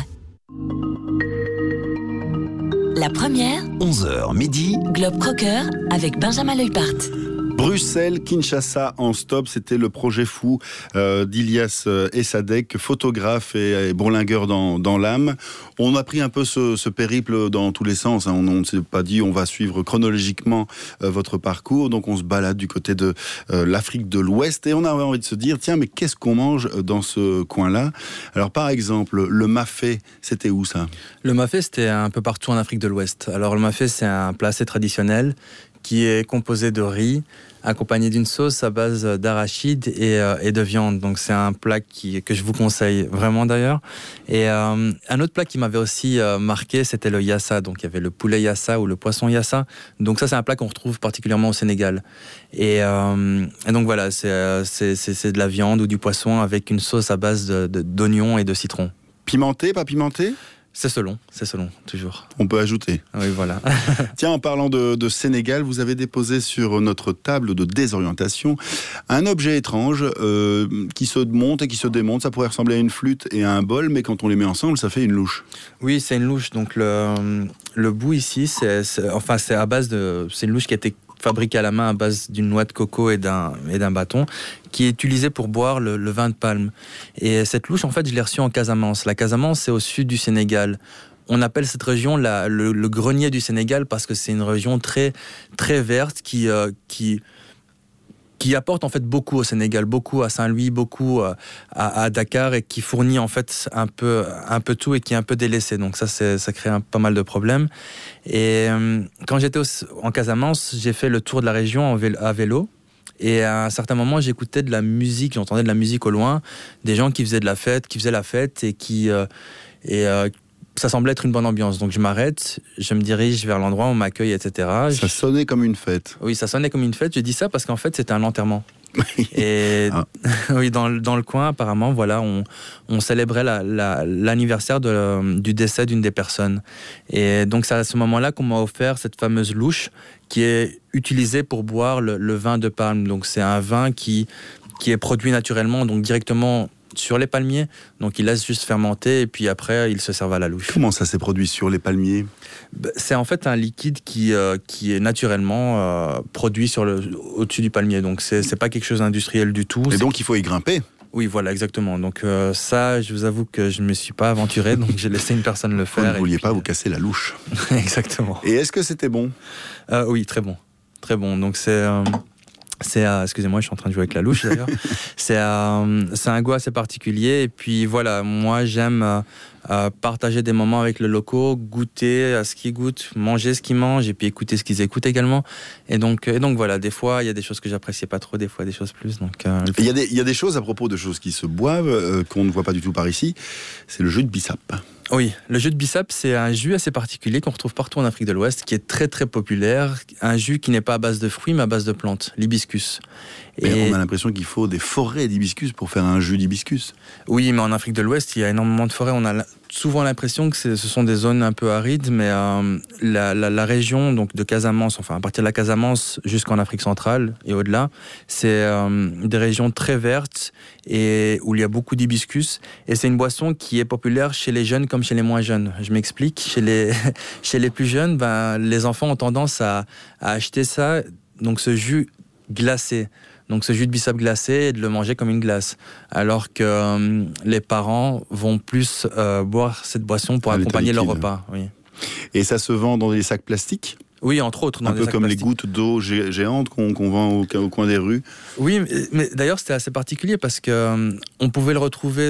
La première, 11h midi, Globe Crocker avec Benjamin Leupart. Bruxelles, Kinshasa en stop, c'était le projet fou d'Ilyas Essadek, photographe et bourlingueur dans l'âme. On a pris un peu ce périple dans tous les sens. On ne s'est pas dit on va suivre chronologiquement votre parcours. Donc on se balade du côté de l'Afrique de l'Ouest et on avait envie de se dire tiens mais qu'est-ce qu'on mange dans ce coin-là? Alors par exemple le mafé, c'était où ça? Le mafé c'était un peu partout en Afrique de l'Ouest. Alors le mafé c'est un plat assez traditionnel qui est composé de riz, accompagné d'une sauce à base d'arachide et de viande. Donc c'est un plat que je vous conseille vraiment d'ailleurs. Et un autre plat qui m'avait aussi marqué, c'était le yassa. Donc il y avait le poulet yassa ou le poisson yassa. Donc ça c'est un plat qu'on retrouve particulièrement au Sénégal. Et donc voilà, c'est de la viande ou du poisson avec une sauce à base d'oignons et de citron. Pimenté, pas pimenté ? C'est selon, toujours. On peut ajouter. Oui, voilà. Tiens, en parlant de Sénégal, vous avez déposé sur notre table de désorientation un objet étrange qui se monte et qui se démonte. Ça pourrait ressembler à une flûte et à un bol, mais quand on les met ensemble, ça fait une louche. Oui, c'est une louche. Donc le bout ici, c'est à base de... C'est une louche qui a été fabriquée à la main à base d'une noix de coco et d'un bâton, qui est utilisé pour boire le vin de palme. Et cette louche, en fait, je l'ai reçue en Casamance. La Casamance, c'est au sud du Sénégal. On appelle cette région le grenier du Sénégal parce que c'est une région très, très verte qui apporte en fait beaucoup au Sénégal, beaucoup à Saint-Louis, beaucoup à Dakar, et qui fournit en fait un peu tout et qui est un peu délaissé. Donc ça crée pas mal de problèmes. Et quand j'étais en Casamance, j'ai fait le tour de la région à vélo. Et à un certain moment, j'écoutais de la musique, j'entendais de la musique au loin, des gens qui faisaient la fête et ça semblait être une bonne ambiance. Donc je m'arrête, je me dirige vers l'endroit où on m'accueille, etc. Ça sonnait comme une fête. Oui, ça sonnait comme une fête. Je dis ça parce qu'en fait, c'était un enterrement. Et oui, dans le coin, apparemment, voilà, on célébrait l'anniversaire du décès d'une des personnes. Et donc, c'est à ce moment-là qu'on m'a offert cette fameuse louche qui est utilisée pour boire le vin de palme. Donc, c'est un vin qui est produit naturellement, donc directement sur les palmiers. Donc, il laisse juste fermenter et puis après, il se servent à la louche. Comment ça s'est produit sur les palmiers ? C'est en fait un liquide qui est naturellement produit au-dessus du palmier. Donc, c'est pas quelque chose d'industriel du tout. Et donc, il faut y grimper ? Oui, voilà, exactement. Donc ça, je vous avoue que je ne me suis pas aventuré, donc j'ai laissé une personne le faire. Vous ne vouliez pas vous casser la louche. Exactement. Et est-ce que c'était bon ? Oui, très bon. Très bon. Donc excusez-moi, je suis en train de jouer avec la louche d'ailleurs. C'est un goût assez particulier. Et puis voilà, moi j'aime partager des moments avec le locaux, goûter à ce qu'ils goûtent, manger ce qu'ils mangent et puis écouter ce qu'ils écoutent également. Et donc voilà, des fois il y a des choses que j'appréciais pas trop, des fois des choses plus. Donc il y a des choses à propos de choses qui se boivent qu'on ne voit pas du tout par ici. C'est le jus de bissap. Oui, le jus de bissap, c'est un jus assez particulier qu'on retrouve partout en Afrique de l'Ouest, qui est très très populaire. Un jus qui n'est pas à base de fruits, mais à base de plantes, l'hibiscus. Et on a l'impression qu'il faut des forêts d'hibiscus pour faire un jus d'hibiscus. Oui, mais en Afrique de l'Ouest, il y a énormément de forêts. On a souvent l'impression que ce sont des zones un peu arides, mais la région donc de Casamance, enfin à partir de la Casamance jusqu'en Afrique centrale et au-delà, c'est des régions très vertes et où il y a beaucoup d'hibiscus. Et c'est une boisson qui est populaire chez les jeunes comme chez les moins jeunes. Je m'explique. Chez les plus jeunes, les enfants ont tendance à acheter ça, donc ce jus glacé. Donc ce jus de bissap glacé et de le manger comme une glace. Alors que les parents vont plus boire cette boisson pour accompagner leur repas. Oui. Et ça se vend dans des sacs plastiques ? Oui, entre autres. Un peu comme les gouttes d'eau géantes qu'on vend au coin des rues. Oui, mais d'ailleurs c'était assez particulier parce que on pouvait le retrouver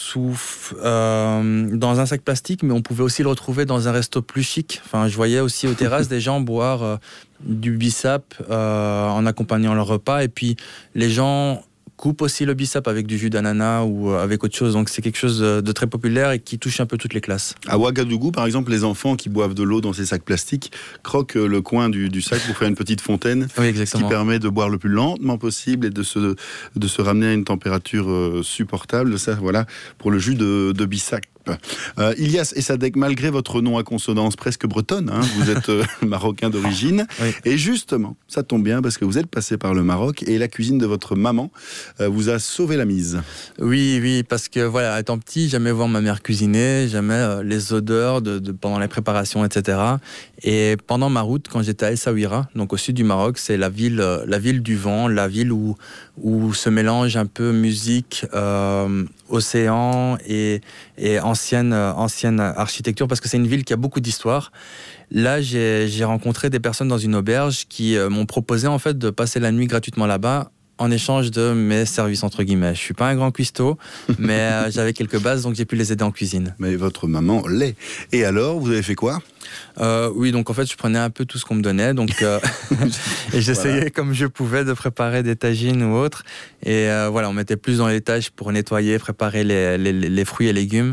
dans un sac plastique, mais on pouvait aussi le retrouver dans un resto plus chic. Enfin, je voyais aussi aux terrasses des gens boire du bissap en accompagnant leur repas, et puis les gens coupent aussi le bissap avec du jus d'ananas ou avec autre chose. Donc c'est quelque chose de très populaire et qui touche un peu toutes les classes. À Ouagadougou, par exemple, les enfants qui boivent de l'eau dans ces sacs plastiques croquent le coin du sac pour faire une petite fontaine. Oui, exactement. Ce qui permet de boire le plus lentement possible et de se ramener à une température supportable. Ça, voilà, pour le jus de bissap. Ilyas Essadek, malgré votre nom à consonance presque bretonne, vous êtes marocain d'origine. Oui. Et justement, ça tombe bien parce que vous êtes passé par le Maroc et la cuisine de votre maman vous a sauvé la mise. Oui, parce que voilà, étant petit, j'aimais voir ma mère cuisiner, j'aimais les odeurs pendant les préparations, etc. Et pendant ma route, quand j'étais à Essaouira, donc au sud du Maroc, c'est la ville du vent, la ville où se mélange un peu musique, océan et ancienne architecture, parce que c'est une ville qui a beaucoup d'histoire. Là, j'ai rencontré des personnes dans une auberge qui m'ont proposé en fait de passer la nuit gratuitement là-bas en échange de mes services, entre guillemets. Je suis pas un grand cuistot, mais j'avais quelques bases, donc j'ai pu les aider en cuisine. Mais votre maman l'est. Et alors, vous avez fait quoi ? Oui, donc en fait, je prenais un peu tout ce qu'on me donnait, donc et j'essayais comme je pouvais de préparer des tagines ou autres. Et voilà, on mettait plus dans les tâches pour nettoyer, préparer les fruits et légumes.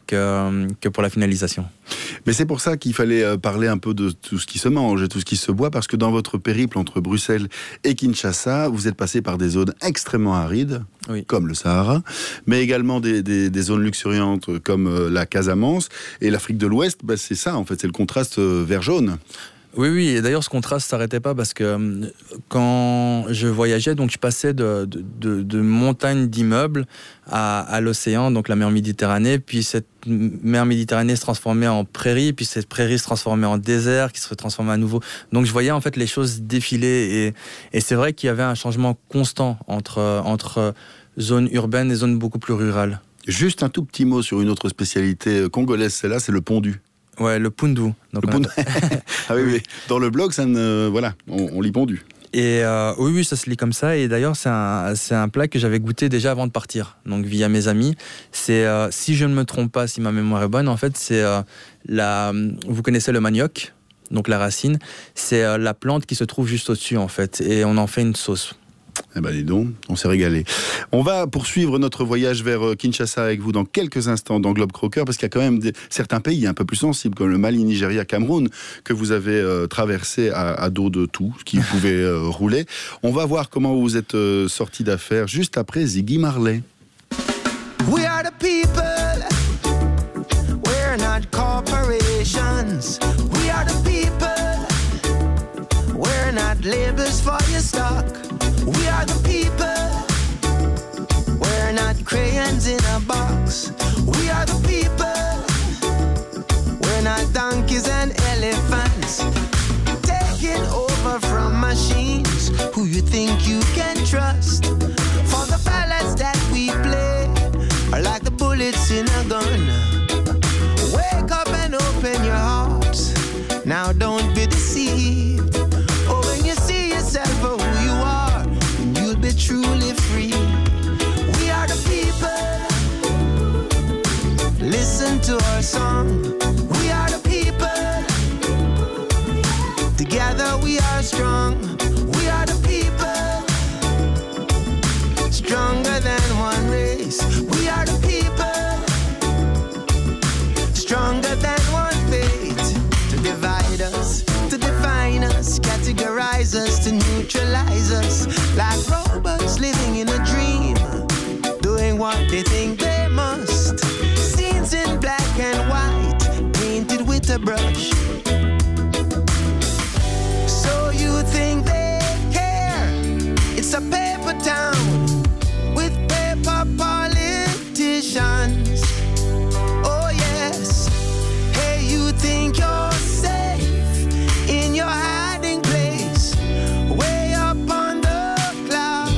que pour la finalisation. Mais c'est pour ça qu'il fallait parler un peu de tout ce qui se mange et tout ce qui se boit, parce que dans votre périple entre Bruxelles et Kinshasa, vous êtes passé par des zones extrêmement arides, comme le Sahara, mais également des zones luxuriantes comme la Casamance. Et l'Afrique de l'Ouest, c'est ça en fait, c'est le contraste vert jaune. Oui, et d'ailleurs ce contraste ne s'arrêtait pas parce que quand je voyageais, donc je passais de montagnes d'immeubles à l'océan, donc la mer Méditerranée, puis cette mer Méditerranée se transformait en prairie, puis cette prairie se transformait en désert, qui se transformait à nouveau. Donc je voyais en fait les choses défiler et c'est vrai qu'il y avait un changement constant entre zones urbaines et zones beaucoup plus rurales. Juste un tout petit mot sur une autre spécialité congolaise, celle-là, c'est le pondu. Ouais, le pundu. Donc le pundu. Ah oui. Dans le blog, ça on lit pondu. Et oui, ça se lit comme ça. Et d'ailleurs, c'est un plat que j'avais goûté déjà avant de partir. Donc via mes amis. C'est, si je ne me trompe pas, si ma mémoire est bonne, en fait, c'est vous connaissez le manioc, donc la racine. C'est la plante qui se trouve juste au-dessus, en fait. Et on en fait une sauce. Eh ben dis donc, on s'est régalé. On va poursuivre notre voyage vers Kinshasa avec vous dans quelques instants dans Globe Crocker, parce qu'il y a quand même certains pays un peu plus sensibles, comme le Mali, Nigeria, Cameroun, que vous avez traversé à dos de tout, ce qui pouvait rouler. On va voir comment vous êtes sortis d'affaires juste après Ziggy Marley. We are the people, we're not corporations. We are the people, we're not labels for your stock. We are the people, we're not crayons in a box. We are the people, we're not donkeys and elephants. Taking over from machines, who you think you can trust. For the ballads that we play are like the bullets in a gun. Wake up and open your hearts, now don't be deceived. Oh, when you see yourself for who you are, you'll be truly free. We are the people, listen to our song. We are the people, together we are strong. We are the people, stronger than one race. We are the people, stronger than one fate. To divide us, to define us, categorize us, to neutralize us. Like robots living in a dream, doing what they think they must. Scenes in black and white, painted with a brush. So you think they care? It's a paper town with paper politicians. Oh yes, hey, you think you're safe in your hiding place, way up on the cloud.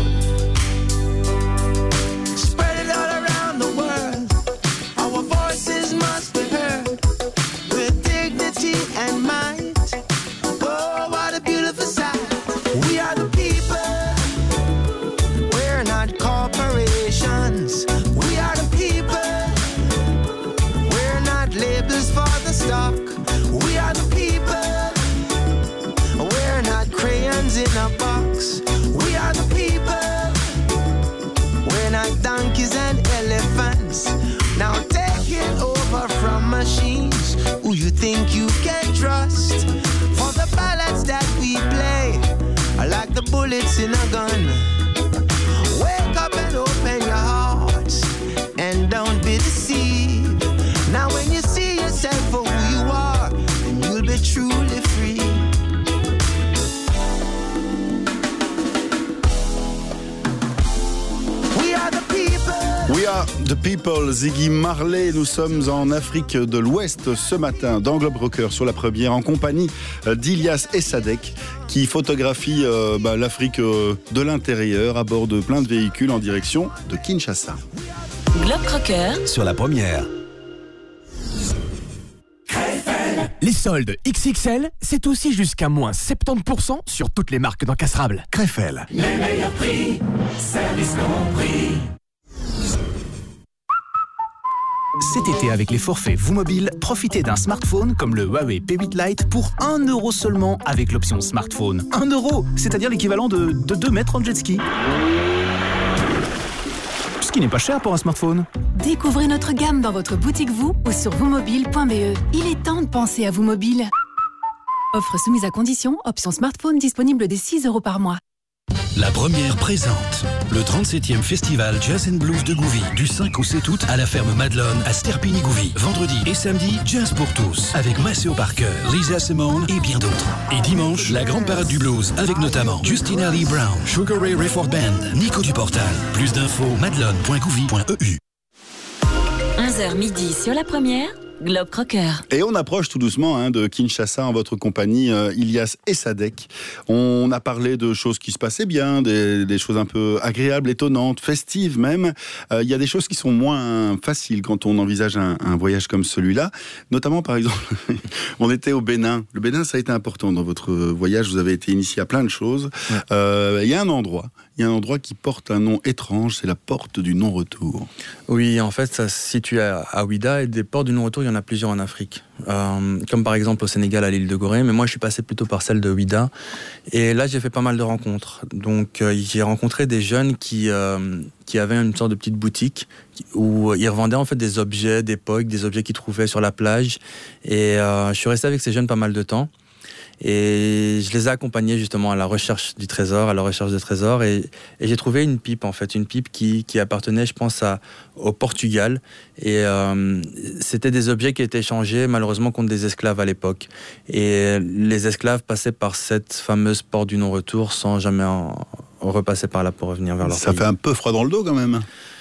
Spread it all around the world, our voices must be heard with dignity and might. Oh, what a beautiful sight. We are the people, we're not corporations. We are the people, we're not labels for the stock. We are the people, we're not crayons in a box. We are the people, we're not donkeys and elephants. Now taking over from machines, who you think you can trust. For the ballads that we play are like the bullets in a gun. Wake up and open your hearts, and don't be deceived. Now when you see yourself for who you are, then you'll be truly free. We are the people. We are the people, Ziggy Marley. Nous sommes en Afrique de l'Ouest ce matin dans Globe Rocker sur la première en compagnie d'Ilias et Sadek qui photographie l'Afrique de l'intérieur à bord de plein de véhicules en direction de Kinshasa. Globe Rocker sur la première. Les soldes XXL, c'est aussi jusqu'à moins 70% sur toutes les marques d'encastrables. Krefel. Les meilleurs prix, service compris. Cet été, avec les forfaits Vous-Mobile, profitez d'un smartphone comme le Huawei P8 Lite pour 1 € seulement avec l'option smartphone. 1 €, c'est-à-dire l'équivalent de 2 mètres en jet ski. Ce qui n'est pas cher pour un smartphone. Découvrez notre gamme dans votre boutique Vous ou sur vousmobile.be. Il est temps de penser à vous mobile. Offre soumise à condition, option smartphone disponible dès 6 € par mois. La première présente le 37e festival Jazz and Blues de Gouvy du 5 au 7 août à la ferme Madelon à Sterpigny-Gouvy. Vendredi et samedi, Jazz pour tous avec Maceo Parker, Lisa Simone et bien d'autres. Et dimanche, la grande parade du blues avec notamment Justina Lee Brown, Sugar Ray Rayford Band, Nico du Portal. Plus d'infos madelon.gouvy.eu. 11h midi sur la première. Globe Crocker. Et on approche tout doucement de Kinshasa en votre compagnie, Ilias et Sadek. On a parlé de choses qui se passaient bien, des choses un peu agréables, étonnantes, festives même. Il y a des choses qui sont moins faciles quand on envisage un voyage comme celui-là. Notamment, par exemple, on était au Bénin. Le Bénin, ça a été important dans votre voyage. Vous avez été initié à plein de choses. Il y a un endroit qui porte un nom étrange, c'est la porte du non-retour. Oui, en fait, ça se situe à Ouidah, et des portes du non-retour, il y en a plusieurs en Afrique. Comme par exemple au Sénégal, à l'île de Gorée, mais moi je suis passé plutôt par celle de Ouidah. Et là, j'ai fait pas mal de rencontres. Donc, j'ai rencontré des jeunes qui avaient une sorte de petite boutique où ils revendaient en fait des objets d'époque, des objets qu'ils trouvaient sur la plage. Et je suis resté avec ces jeunes pas mal de temps. Et je les ai accompagnés justement à la recherche du trésor, à la recherche de trésors. Et j'ai trouvé une pipe, en fait, une pipe qui appartenait, je pense, au Portugal. Et c'était des objets qui étaient échangés, malheureusement, contre des esclaves à l'époque. Et les esclaves passaient par cette fameuse porte du non-retour sans jamais repasser par là pour revenir vers leur pays. Ça fait un peu froid dans le dos, quand même.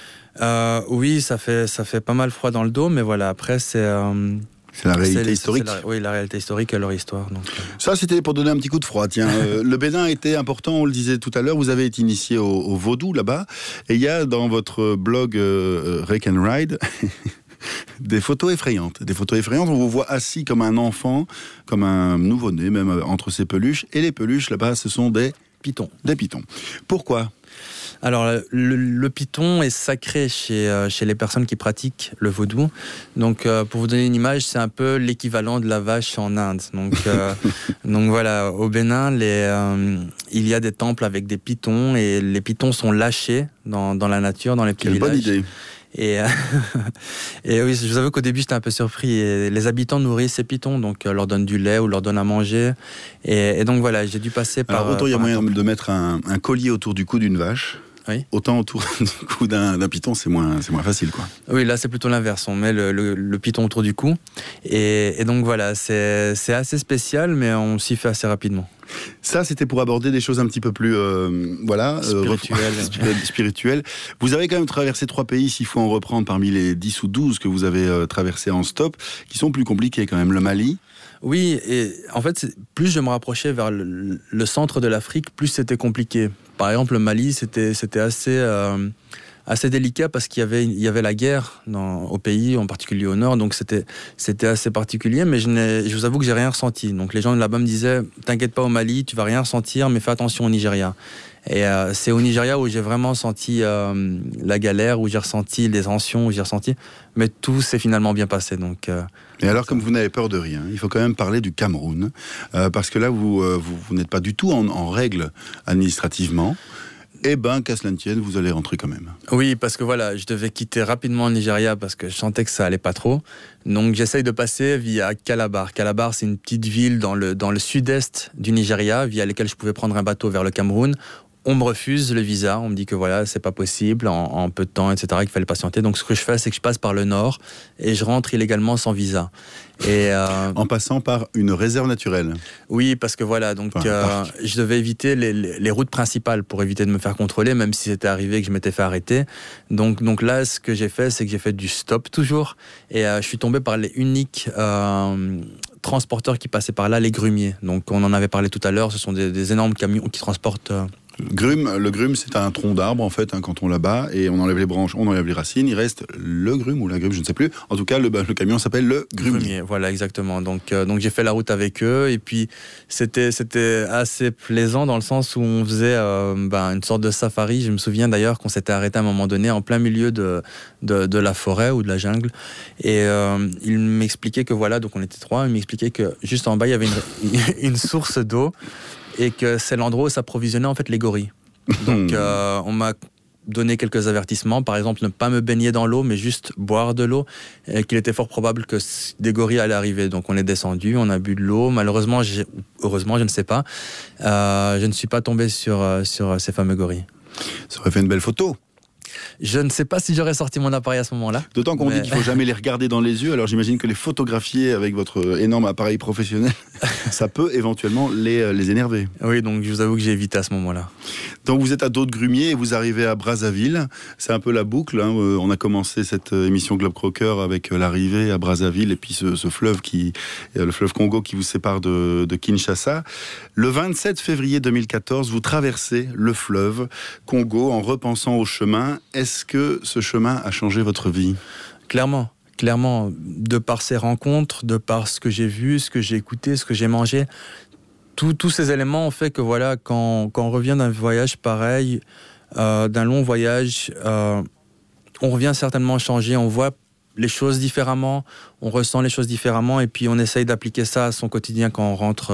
Oui, ça fait pas mal froid dans le dos, mais voilà, après, c'est la réalité historique. Oui, la réalité historique et leur histoire. Donc. Ça, c'était pour donner un petit coup de froid. Tiens, le Bénin était important, on le disait tout à l'heure. Vous avez été initié au vaudou là-bas. Et il y a dans votre blog Rake and Ride des photos effrayantes. Des photos effrayantes. On vous voit assis comme un enfant, comme un nouveau-né, même entre ses peluches. Et les peluches là-bas, ce sont des pitons. Des pitons. Pourquoi ? Alors, le python est sacré chez les personnes qui pratiquent le vaudou. Donc, pour vous donner une image, c'est un peu l'équivalent de la vache en Inde. Donc, donc voilà, au Bénin, il y a des temples avec des pythons et les pythons sont lâchés dans la nature, dans les petits villages. Quelle bonne idée. Et oui, je vous avoue qu'au début j'étais un peu surpris. Et les habitants nourrissent ces pitons, donc leur donnent du lait ou leur donnent à manger. Et donc voilà, j'ai dû passer par. Alors autant il y a moyen de mettre un collier autour du cou d'une vache. Oui. Autant autour du cou d'un python, c'est moins facile, quoi. Oui, là c'est plutôt l'inverse. On met le python autour du cou. Et donc voilà, c'est assez spécial, mais on s'y fait assez rapidement. Ça, c'était pour aborder des choses un petit peu plus spirituelles. Vous avez quand même traversé 3 pays, s'il faut en reprendre, parmi les 10 ou 12 que vous avez traversés en stop, qui sont plus compliqués quand même. Le Mali. Oui, et en fait, plus je me rapprochais vers le centre de l'Afrique, plus c'était compliqué. Par exemple, le Mali, c'était assez délicat parce qu'il y avait la guerre au pays, en particulier au nord, donc c'était assez particulier, mais je vous avoue que j'ai rien ressenti. Donc les gens de là-bas me disaient, t'inquiète pas au Mali, tu vas rien ressentir, mais fais attention au Nigeria. Et c'est au Nigeria où j'ai vraiment senti la galère, où j'ai ressenti les tensions, mais tout s'est finalement bien passé. Donc, et alors, comme vous n'avez peur de rien, il faut quand même parler du Cameroun, parce que là, vous n'êtes pas du tout en règle administrativement. Eh ben, qu'à cela ne tienne, vous allez rentrer quand même. Oui, parce que voilà, je devais quitter rapidement le Nigeria parce que je sentais que ça allait pas trop. Donc j'essaye de passer via Calabar. Calabar, c'est une petite ville dans le sud-est du Nigeria, via laquelle je pouvais prendre un bateau vers le Cameroun. On me refuse le visa, on me dit que voilà, c'est pas possible, en peu de temps, etc., qu'il fallait patienter. Donc ce que je fais, c'est que je passe par le nord et je rentre illégalement sans visa. Et en passant par une réserve naturelle. Oui, parce que voilà, donc je devais éviter les routes principales pour éviter de me faire contrôler, même si c'était arrivé que je m'étais fait arrêter. Donc là, ce que j'ai fait, c'est que j'ai fait du stop toujours, et je suis tombé par les uniques transporteurs qui passaient par là, les grumiers. Donc on en avait parlé tout à l'heure, ce sont des énormes camions qui transportent. Le grume, c'est un tronc d'arbre en fait, quand on l'abat et on enlève les branches, on enlève les racines, il reste le grume ou la grume, je ne sais plus. En tout cas, le camion s'appelle le grumier. Voilà, exactement. Donc j'ai fait la route avec eux et puis c'était assez plaisant dans le sens où on faisait une sorte de safari. Je me souviens d'ailleurs qu'on s'était arrêté à un moment donné en plein milieu de la forêt ou de la jungle et il m'expliquait que voilà, donc on était 3, il m'expliquait que juste en bas il y avait une source d'eau. Et que c'est l'endroit où s'approvisionnaient en fait les gorilles. Donc on m'a donné quelques avertissements, par exemple ne pas me baigner dans l'eau mais juste boire de l'eau, et qu'il était fort probable que des gorilles allaient arriver. Donc on est descendu, on a bu de l'eau, malheureusement, heureusement je ne sais pas, je ne suis pas tombé sur ces fameux gorilles. Ça aurait fait une belle photo. Je ne sais pas si j'aurais sorti mon appareil à ce moment-là. D'autant qu'on dit qu'il ne faut jamais les regarder dans les yeux, alors j'imagine que les photographier avec votre énorme appareil professionnel, ça peut éventuellement les énerver. Oui, donc je vous avoue que j'ai évité à ce moment-là. Donc vous êtes à Daude-Grumier et vous arrivez à Brazzaville, c'est un peu la boucle, hein. On a commencé cette émission Globe Crocker avec l'arrivée à Brazzaville et puis ce fleuve le fleuve Congo qui vous sépare de Kinshasa. Le 27 février 2014, vous traversez le fleuve Congo en repensant au chemin. Est-ce que ce chemin a changé votre vie ? Clairement, de par ces rencontres, de par ce que j'ai vu, ce que j'ai écouté, ce que j'ai mangé, tous ces éléments ont fait que voilà, quand on revient d'un voyage pareil, d'un long voyage, on revient certainement changer, on voit les choses différemment, on ressent les choses différemment et puis on essaye d'appliquer ça à son quotidien quand on rentre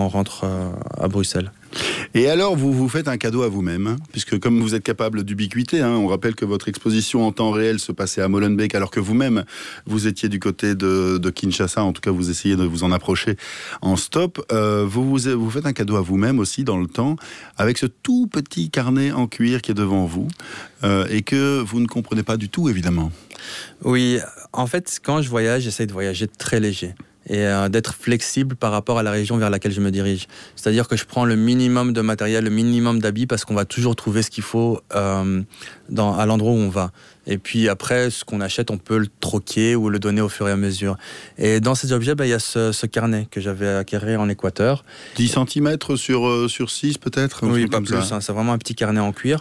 à Bruxelles. Et alors, vous vous faites un cadeau à vous-même, hein, puisque comme vous êtes capable d'ubiquité, hein, on rappelle que votre exposition en temps réel se passait à Molenbeek, alors que vous-même, vous étiez du côté de Kinshasa, en tout cas vous essayez de vous en approcher en stop. Vous faites un cadeau à vous-même aussi dans le temps, avec ce tout petit carnet en cuir qui est devant vous, et que vous ne comprenez pas du tout, évidemment. Oui, en fait, quand je voyage, j'essaie de voyager très léger. Et d'être flexible par rapport à la région vers laquelle je me dirige. C'est-à-dire que je prends le minimum de matériel, le minimum d'habits, parce qu'on va toujours trouver ce qu'il faut à l'endroit où on va. Et puis après, ce qu'on achète, on peut le troquer ou le donner au fur et à mesure. Et dans ces objets, il y a ce carnet que j'avais acquéré en Équateur. 10 cm sur 6 peut-être ? Oui, pas plus. Hein, c'est vraiment un petit carnet en cuir.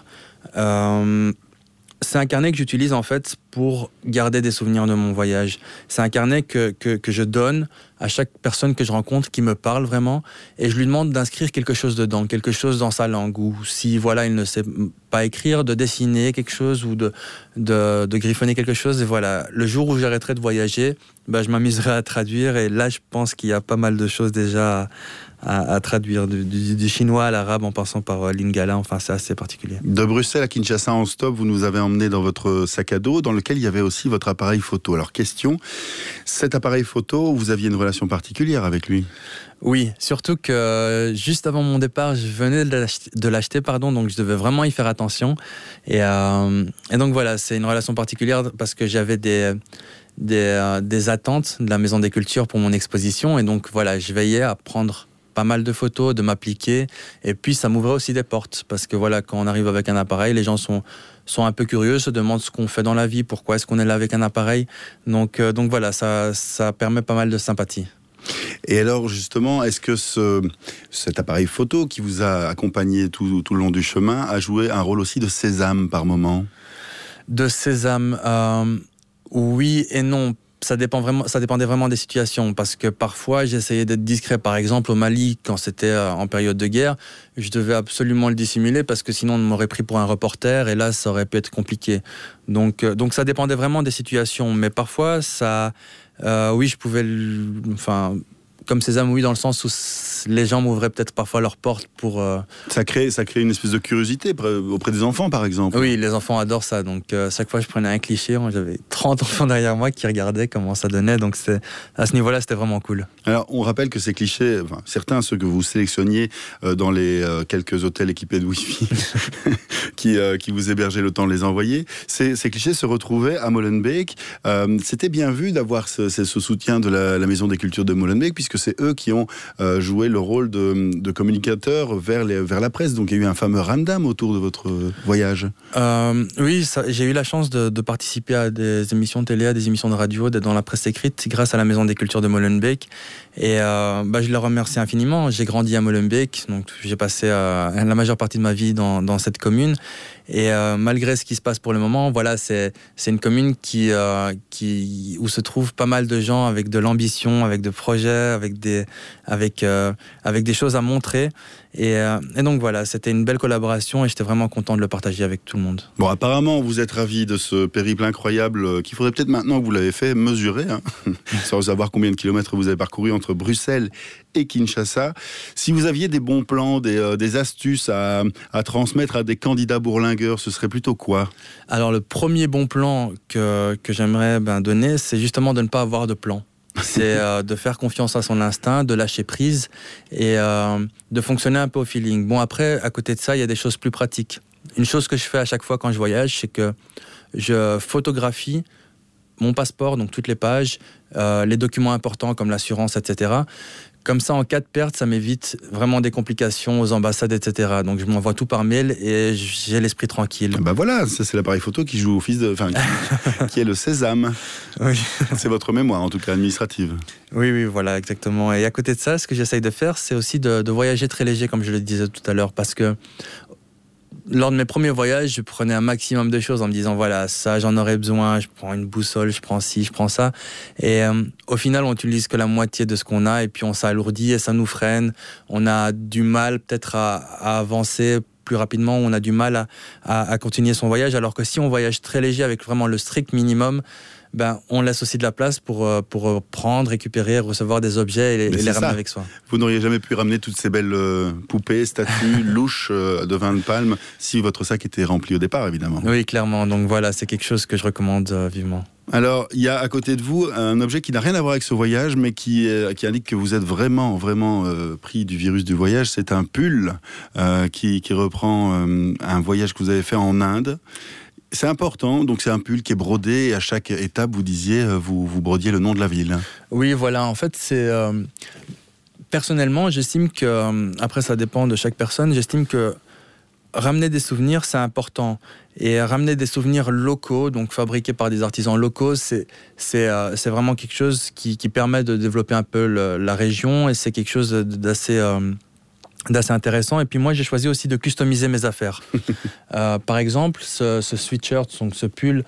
C'est un carnet que j'utilise en fait pour garder des souvenirs de mon voyage. C'est un carnet que je donne à chaque personne que je rencontre qui me parle vraiment et je lui demande d'inscrire quelque chose dedans, quelque chose dans sa langue ou si voilà il ne sait pas écrire, de dessiner quelque chose ou de griffonner quelque chose. Et voilà, le jour où j'arrêterai de voyager, je m'amuserai à traduire et là je pense qu'il y a pas mal de choses déjà à traduire, du chinois à l'arabe en passant par lingala, enfin c'est assez particulier. De Bruxelles à Kinshasa en stop, vous nous avez emmené dans votre sac à dos dans lequel il y avait aussi votre appareil photo. Alors question, cet appareil photo, vous aviez une relation particulière avec lui ? Oui, surtout que juste avant mon départ, je venais de l'acheter, donc je devais vraiment y faire attention. Et donc voilà, c'est une relation particulière parce que j'avais des attentes de la Maison des Cultures pour mon exposition. Et donc voilà, je veillais à prendre pas mal de photos, de m'appliquer. Et puis ça m'ouvrait aussi des portes. Parce que voilà, quand on arrive avec un appareil, les gens sont un peu curieux, se demandent ce qu'on fait dans la vie, pourquoi est-ce qu'on est là avec un appareil. Donc voilà, ça permet pas mal de sympathie. Et alors justement, est-ce que cet appareil photo qui vous a accompagné tout le long du chemin a joué un rôle aussi de sésame par moment ? De sésame, oui et non. Ça dépendait vraiment des situations parce que parfois j'essayais d'être discret. Par exemple au Mali, quand c'était en période de guerre, je devais absolument le dissimuler parce que sinon on m'aurait pris pour un reporter et là ça aurait pu être compliqué. Donc ça dépendait vraiment des situations. Mais parfois oui, je pouvais comme sésame, oui, dans le sens où les gens m'ouvraient peut-être parfois leurs portes pour... Ça crée une espèce de curiosité auprès des enfants, par exemple. Oui, les enfants adorent ça. Donc, chaque fois, je prenais un cliché. J'avais 30 enfants derrière moi qui regardaient comment ça donnait. Donc, à ce niveau-là, c'était vraiment cool. Alors, on rappelle que ces clichés, certains, ceux que vous sélectionniez dans les quelques hôtels équipés de Wi-Fi qui vous hébergeaient le temps de les envoyer, ces clichés se retrouvaient à Molenbeek. C'était bien vu d'avoir ce soutien de la Maison des Cultures de Molenbeek, puisque c'est eux qui ont joué le rôle de communicateurs vers la presse. Donc il y a eu un fameux ramdam autour de votre voyage. Oui, j'ai eu la chance de participer à des émissions de télé, à des émissions de radio, d'être dans la presse écrite grâce à la Maison des Cultures de Molenbeek. Et je leur remercie infiniment. J'ai grandi à Molenbeek, donc j'ai passé la majeure partie de ma vie dans cette commune. Et malgré ce qui se passe pour le moment, voilà, c'est une commune où se trouvent pas mal de gens avec de l'ambition, avec de projets, avec des choses à montrer. Et donc voilà, c'était une belle collaboration et j'étais vraiment content de le partager avec tout le monde. Bon, apparemment, vous êtes ravis de ce périple incroyable qu'il faudrait peut-être maintenant que vous l'avez fait mesurer, sans savoir combien de kilomètres vous avez parcouru entre Bruxelles et Kinshasa. Si vous aviez des bons plans, des astuces à transmettre à des candidats bourlingueurs, ce serait plutôt quoi ? Alors le premier bon plan que j'aimerais donner, c'est justement de ne pas avoir de plan. C'est de faire confiance à son instinct, de lâcher prise et de fonctionner un peu au feeling. Bon, après, à côté de ça, il y a des choses plus pratiques. Une chose que je fais à chaque fois quand je voyage, c'est que je photographie mon passeport, donc toutes les pages, les documents importants comme l'assurance, etc. Comme ça, en cas de perte, ça m'évite vraiment des complications aux ambassades, etc. Donc, je m'envoie tout par mail et j'ai l'esprit tranquille. Bah voilà, ça c'est l'appareil photo qui joue au fils qui est le sésame. Oui. C'est votre mémoire, en tout cas administrative. Oui, voilà, exactement. Et à côté de ça, ce que j'essaye de faire, c'est aussi de voyager très léger, comme je le disais tout à l'heure, parce que lors de mes premiers voyages, je prenais un maximum de choses en me disant voilà, ça j'en aurais besoin, je prends une boussole, je prends ci, je prends ça. Et au final, on n'utilise que la moitié de ce qu'on a et puis on s'alourdit et ça nous freine. On a du mal peut-être à avancer plus rapidement, on a du mal à continuer son voyage, alors que si on voyage très léger avec vraiment le strict minimum, on laisse aussi de la place pour prendre, récupérer, recevoir des objets et les ramener avec soi. Vous n'auriez jamais pu ramener toutes ces belles poupées, statues, louches de vin de palme si votre sac était rempli au départ, évidemment. Oui, clairement. Donc voilà, c'est quelque chose que je recommande vivement. Alors, il y a à côté de vous un objet qui n'a rien à voir avec ce voyage, mais qui indique que vous êtes vraiment pris du virus du voyage. C'est un pull qui reprend un voyage que vous avez fait en Inde. C'est important, donc c'est un pull qui est brodé et à chaque étape, vous disiez, vous brodiez le nom de la ville. Oui, voilà, en fait, c'est... personnellement, j'estime que, après ça dépend de chaque personne, j'estime que ramener des souvenirs, c'est important. Et ramener des souvenirs locaux, donc fabriqués par des artisans locaux, c'est vraiment quelque chose qui permet de développer un peu la région et c'est quelque chose d'assez intéressant. Et puis moi, j'ai choisi aussi de customiser mes affaires. Par exemple, ce sweatshirt, donc ce pull,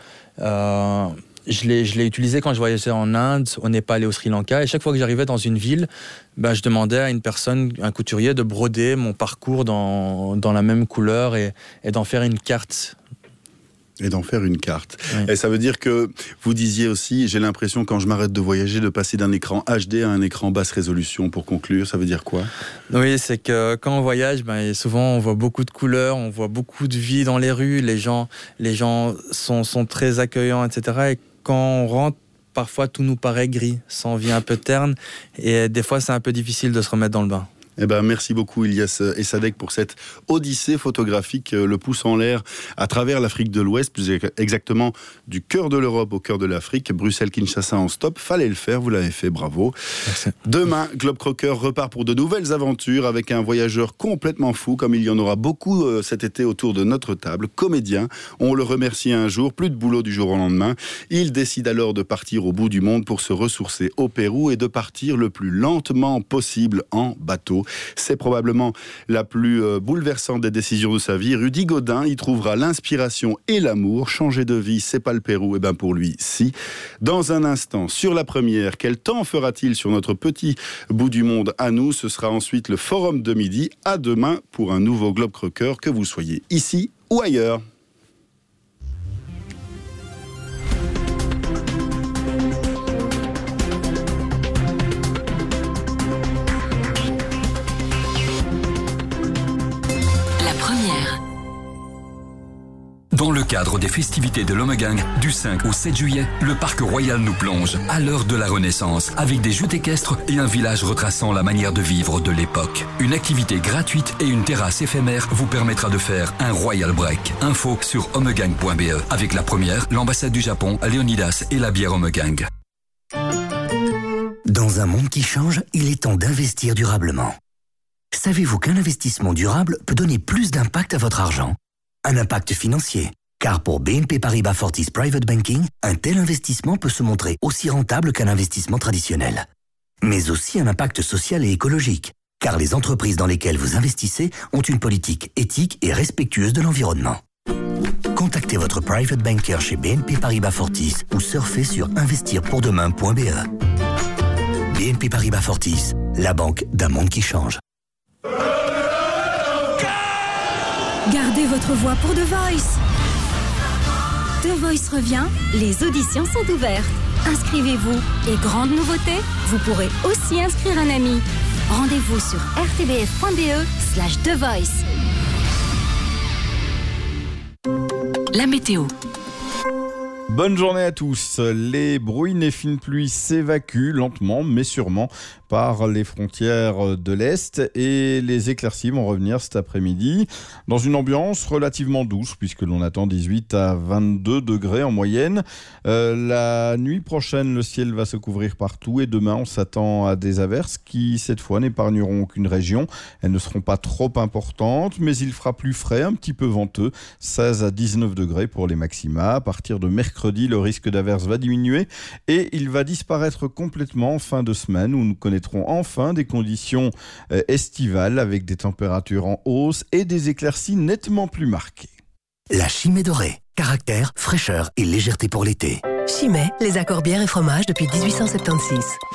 je l'ai utilisé quand je voyageais en Inde, au Népal et au Sri Lanka. Et chaque fois que j'arrivais dans une ville, je demandais à une personne, un couturier, de broder mon parcours dans la même couleur et d'en faire une carte. Et d'en faire une carte. Oui. Et ça veut dire que vous disiez aussi, j'ai l'impression quand je m'arrête de voyager, de passer d'un écran HD à un écran basse résolution. Pour conclure, ça veut dire quoi ? Oui, c'est que quand on voyage, souvent on voit beaucoup de couleurs, on voit beaucoup de vie dans les rues, les gens sont très accueillants, etc. Et quand on rentre, parfois tout nous paraît gris, ça en vient un peu terne et des fois c'est un peu difficile de se remettre dans le bain. Merci beaucoup Ilyas Essadek pour cette odyssée photographique, le pouce en l'air à travers l'Afrique de l'Ouest, plus exactement du cœur de l'Europe au cœur de l'Afrique. Bruxelles-Kinshasa en stop, fallait le faire, vous l'avez fait, bravo. Merci. Demain, Globe Crocker repart pour de nouvelles aventures avec un voyageur complètement fou, comme il y en aura beaucoup cet été autour de notre table, comédien. On le remercie un jour, plus de boulot du jour au lendemain. Il décide alors de partir au bout du monde pour se ressourcer au Pérou et de partir le plus lentement possible en bateau. C'est probablement la plus bouleversante des décisions de sa vie. Rudy Godin y trouvera l'inspiration et l'amour. Changer de vie, c'est pas le Pérou. Pour lui, si. Dans un instant, sur la première, quel temps fera-t-il sur notre petit bout du monde à nous ? Ce sera ensuite le Forum de midi. À demain pour un nouveau Globe Crocker, que vous soyez ici ou ailleurs. Dans le cadre des festivités de l'Omegang, du 5 au 7 juillet, le Parc Royal nous plonge à l'heure de la Renaissance avec des joutes équestres et un village retraçant la manière de vivre de l'époque. Une activité gratuite et une terrasse éphémère vous permettra de faire un Royal Break. Info sur omegang.be. Avec la première, l'ambassade du Japon, Léonidas et la bière Omegang. Dans un monde qui change, il est temps d'investir durablement. Savez-vous qu'un investissement durable peut donner plus d'impact à votre argent ? Un impact financier, car pour BNP Paribas Fortis Private Banking, un tel investissement peut se montrer aussi rentable qu'un investissement traditionnel. Mais aussi un impact social et écologique, car les entreprises dans lesquelles vous investissez ont une politique éthique et respectueuse de l'environnement. Contactez votre private banker chez BNP Paribas Fortis ou surfez sur investirpourdemain.be. BNP Paribas Fortis, la banque d'un monde qui change. Gardez votre voix pour The Voice. The Voice revient, les auditions sont ouvertes. Inscrivez-vous et grande nouveauté, vous pourrez aussi inscrire un ami. Rendez-vous sur rtbf.be/The Voice. La météo. Bonne journée à tous. Les bruines et fines pluies s'évacuent lentement mais sûrement par les frontières de l'Est et les éclaircies vont revenir cet après-midi dans une ambiance relativement douce puisque l'on attend 18 à 22 degrés en moyenne. La nuit prochaine, le ciel va se couvrir partout et demain, on s'attend à des averses qui, cette fois, n'épargneront aucune région. Elles ne seront pas trop importantes, mais il fera plus frais, un petit peu venteux, 16 à 19 degrés pour les maxima. À partir de mercredi, le risque d'averses va diminuer et il va disparaître complètement en fin de semaine où nous connaîtrons enfin des conditions estivales avec des températures en hausse et des éclaircies nettement plus marquées. La Chimay dorée. Caractère, fraîcheur et légèreté pour l'été. Chimay, les accords bière et fromage depuis 1876.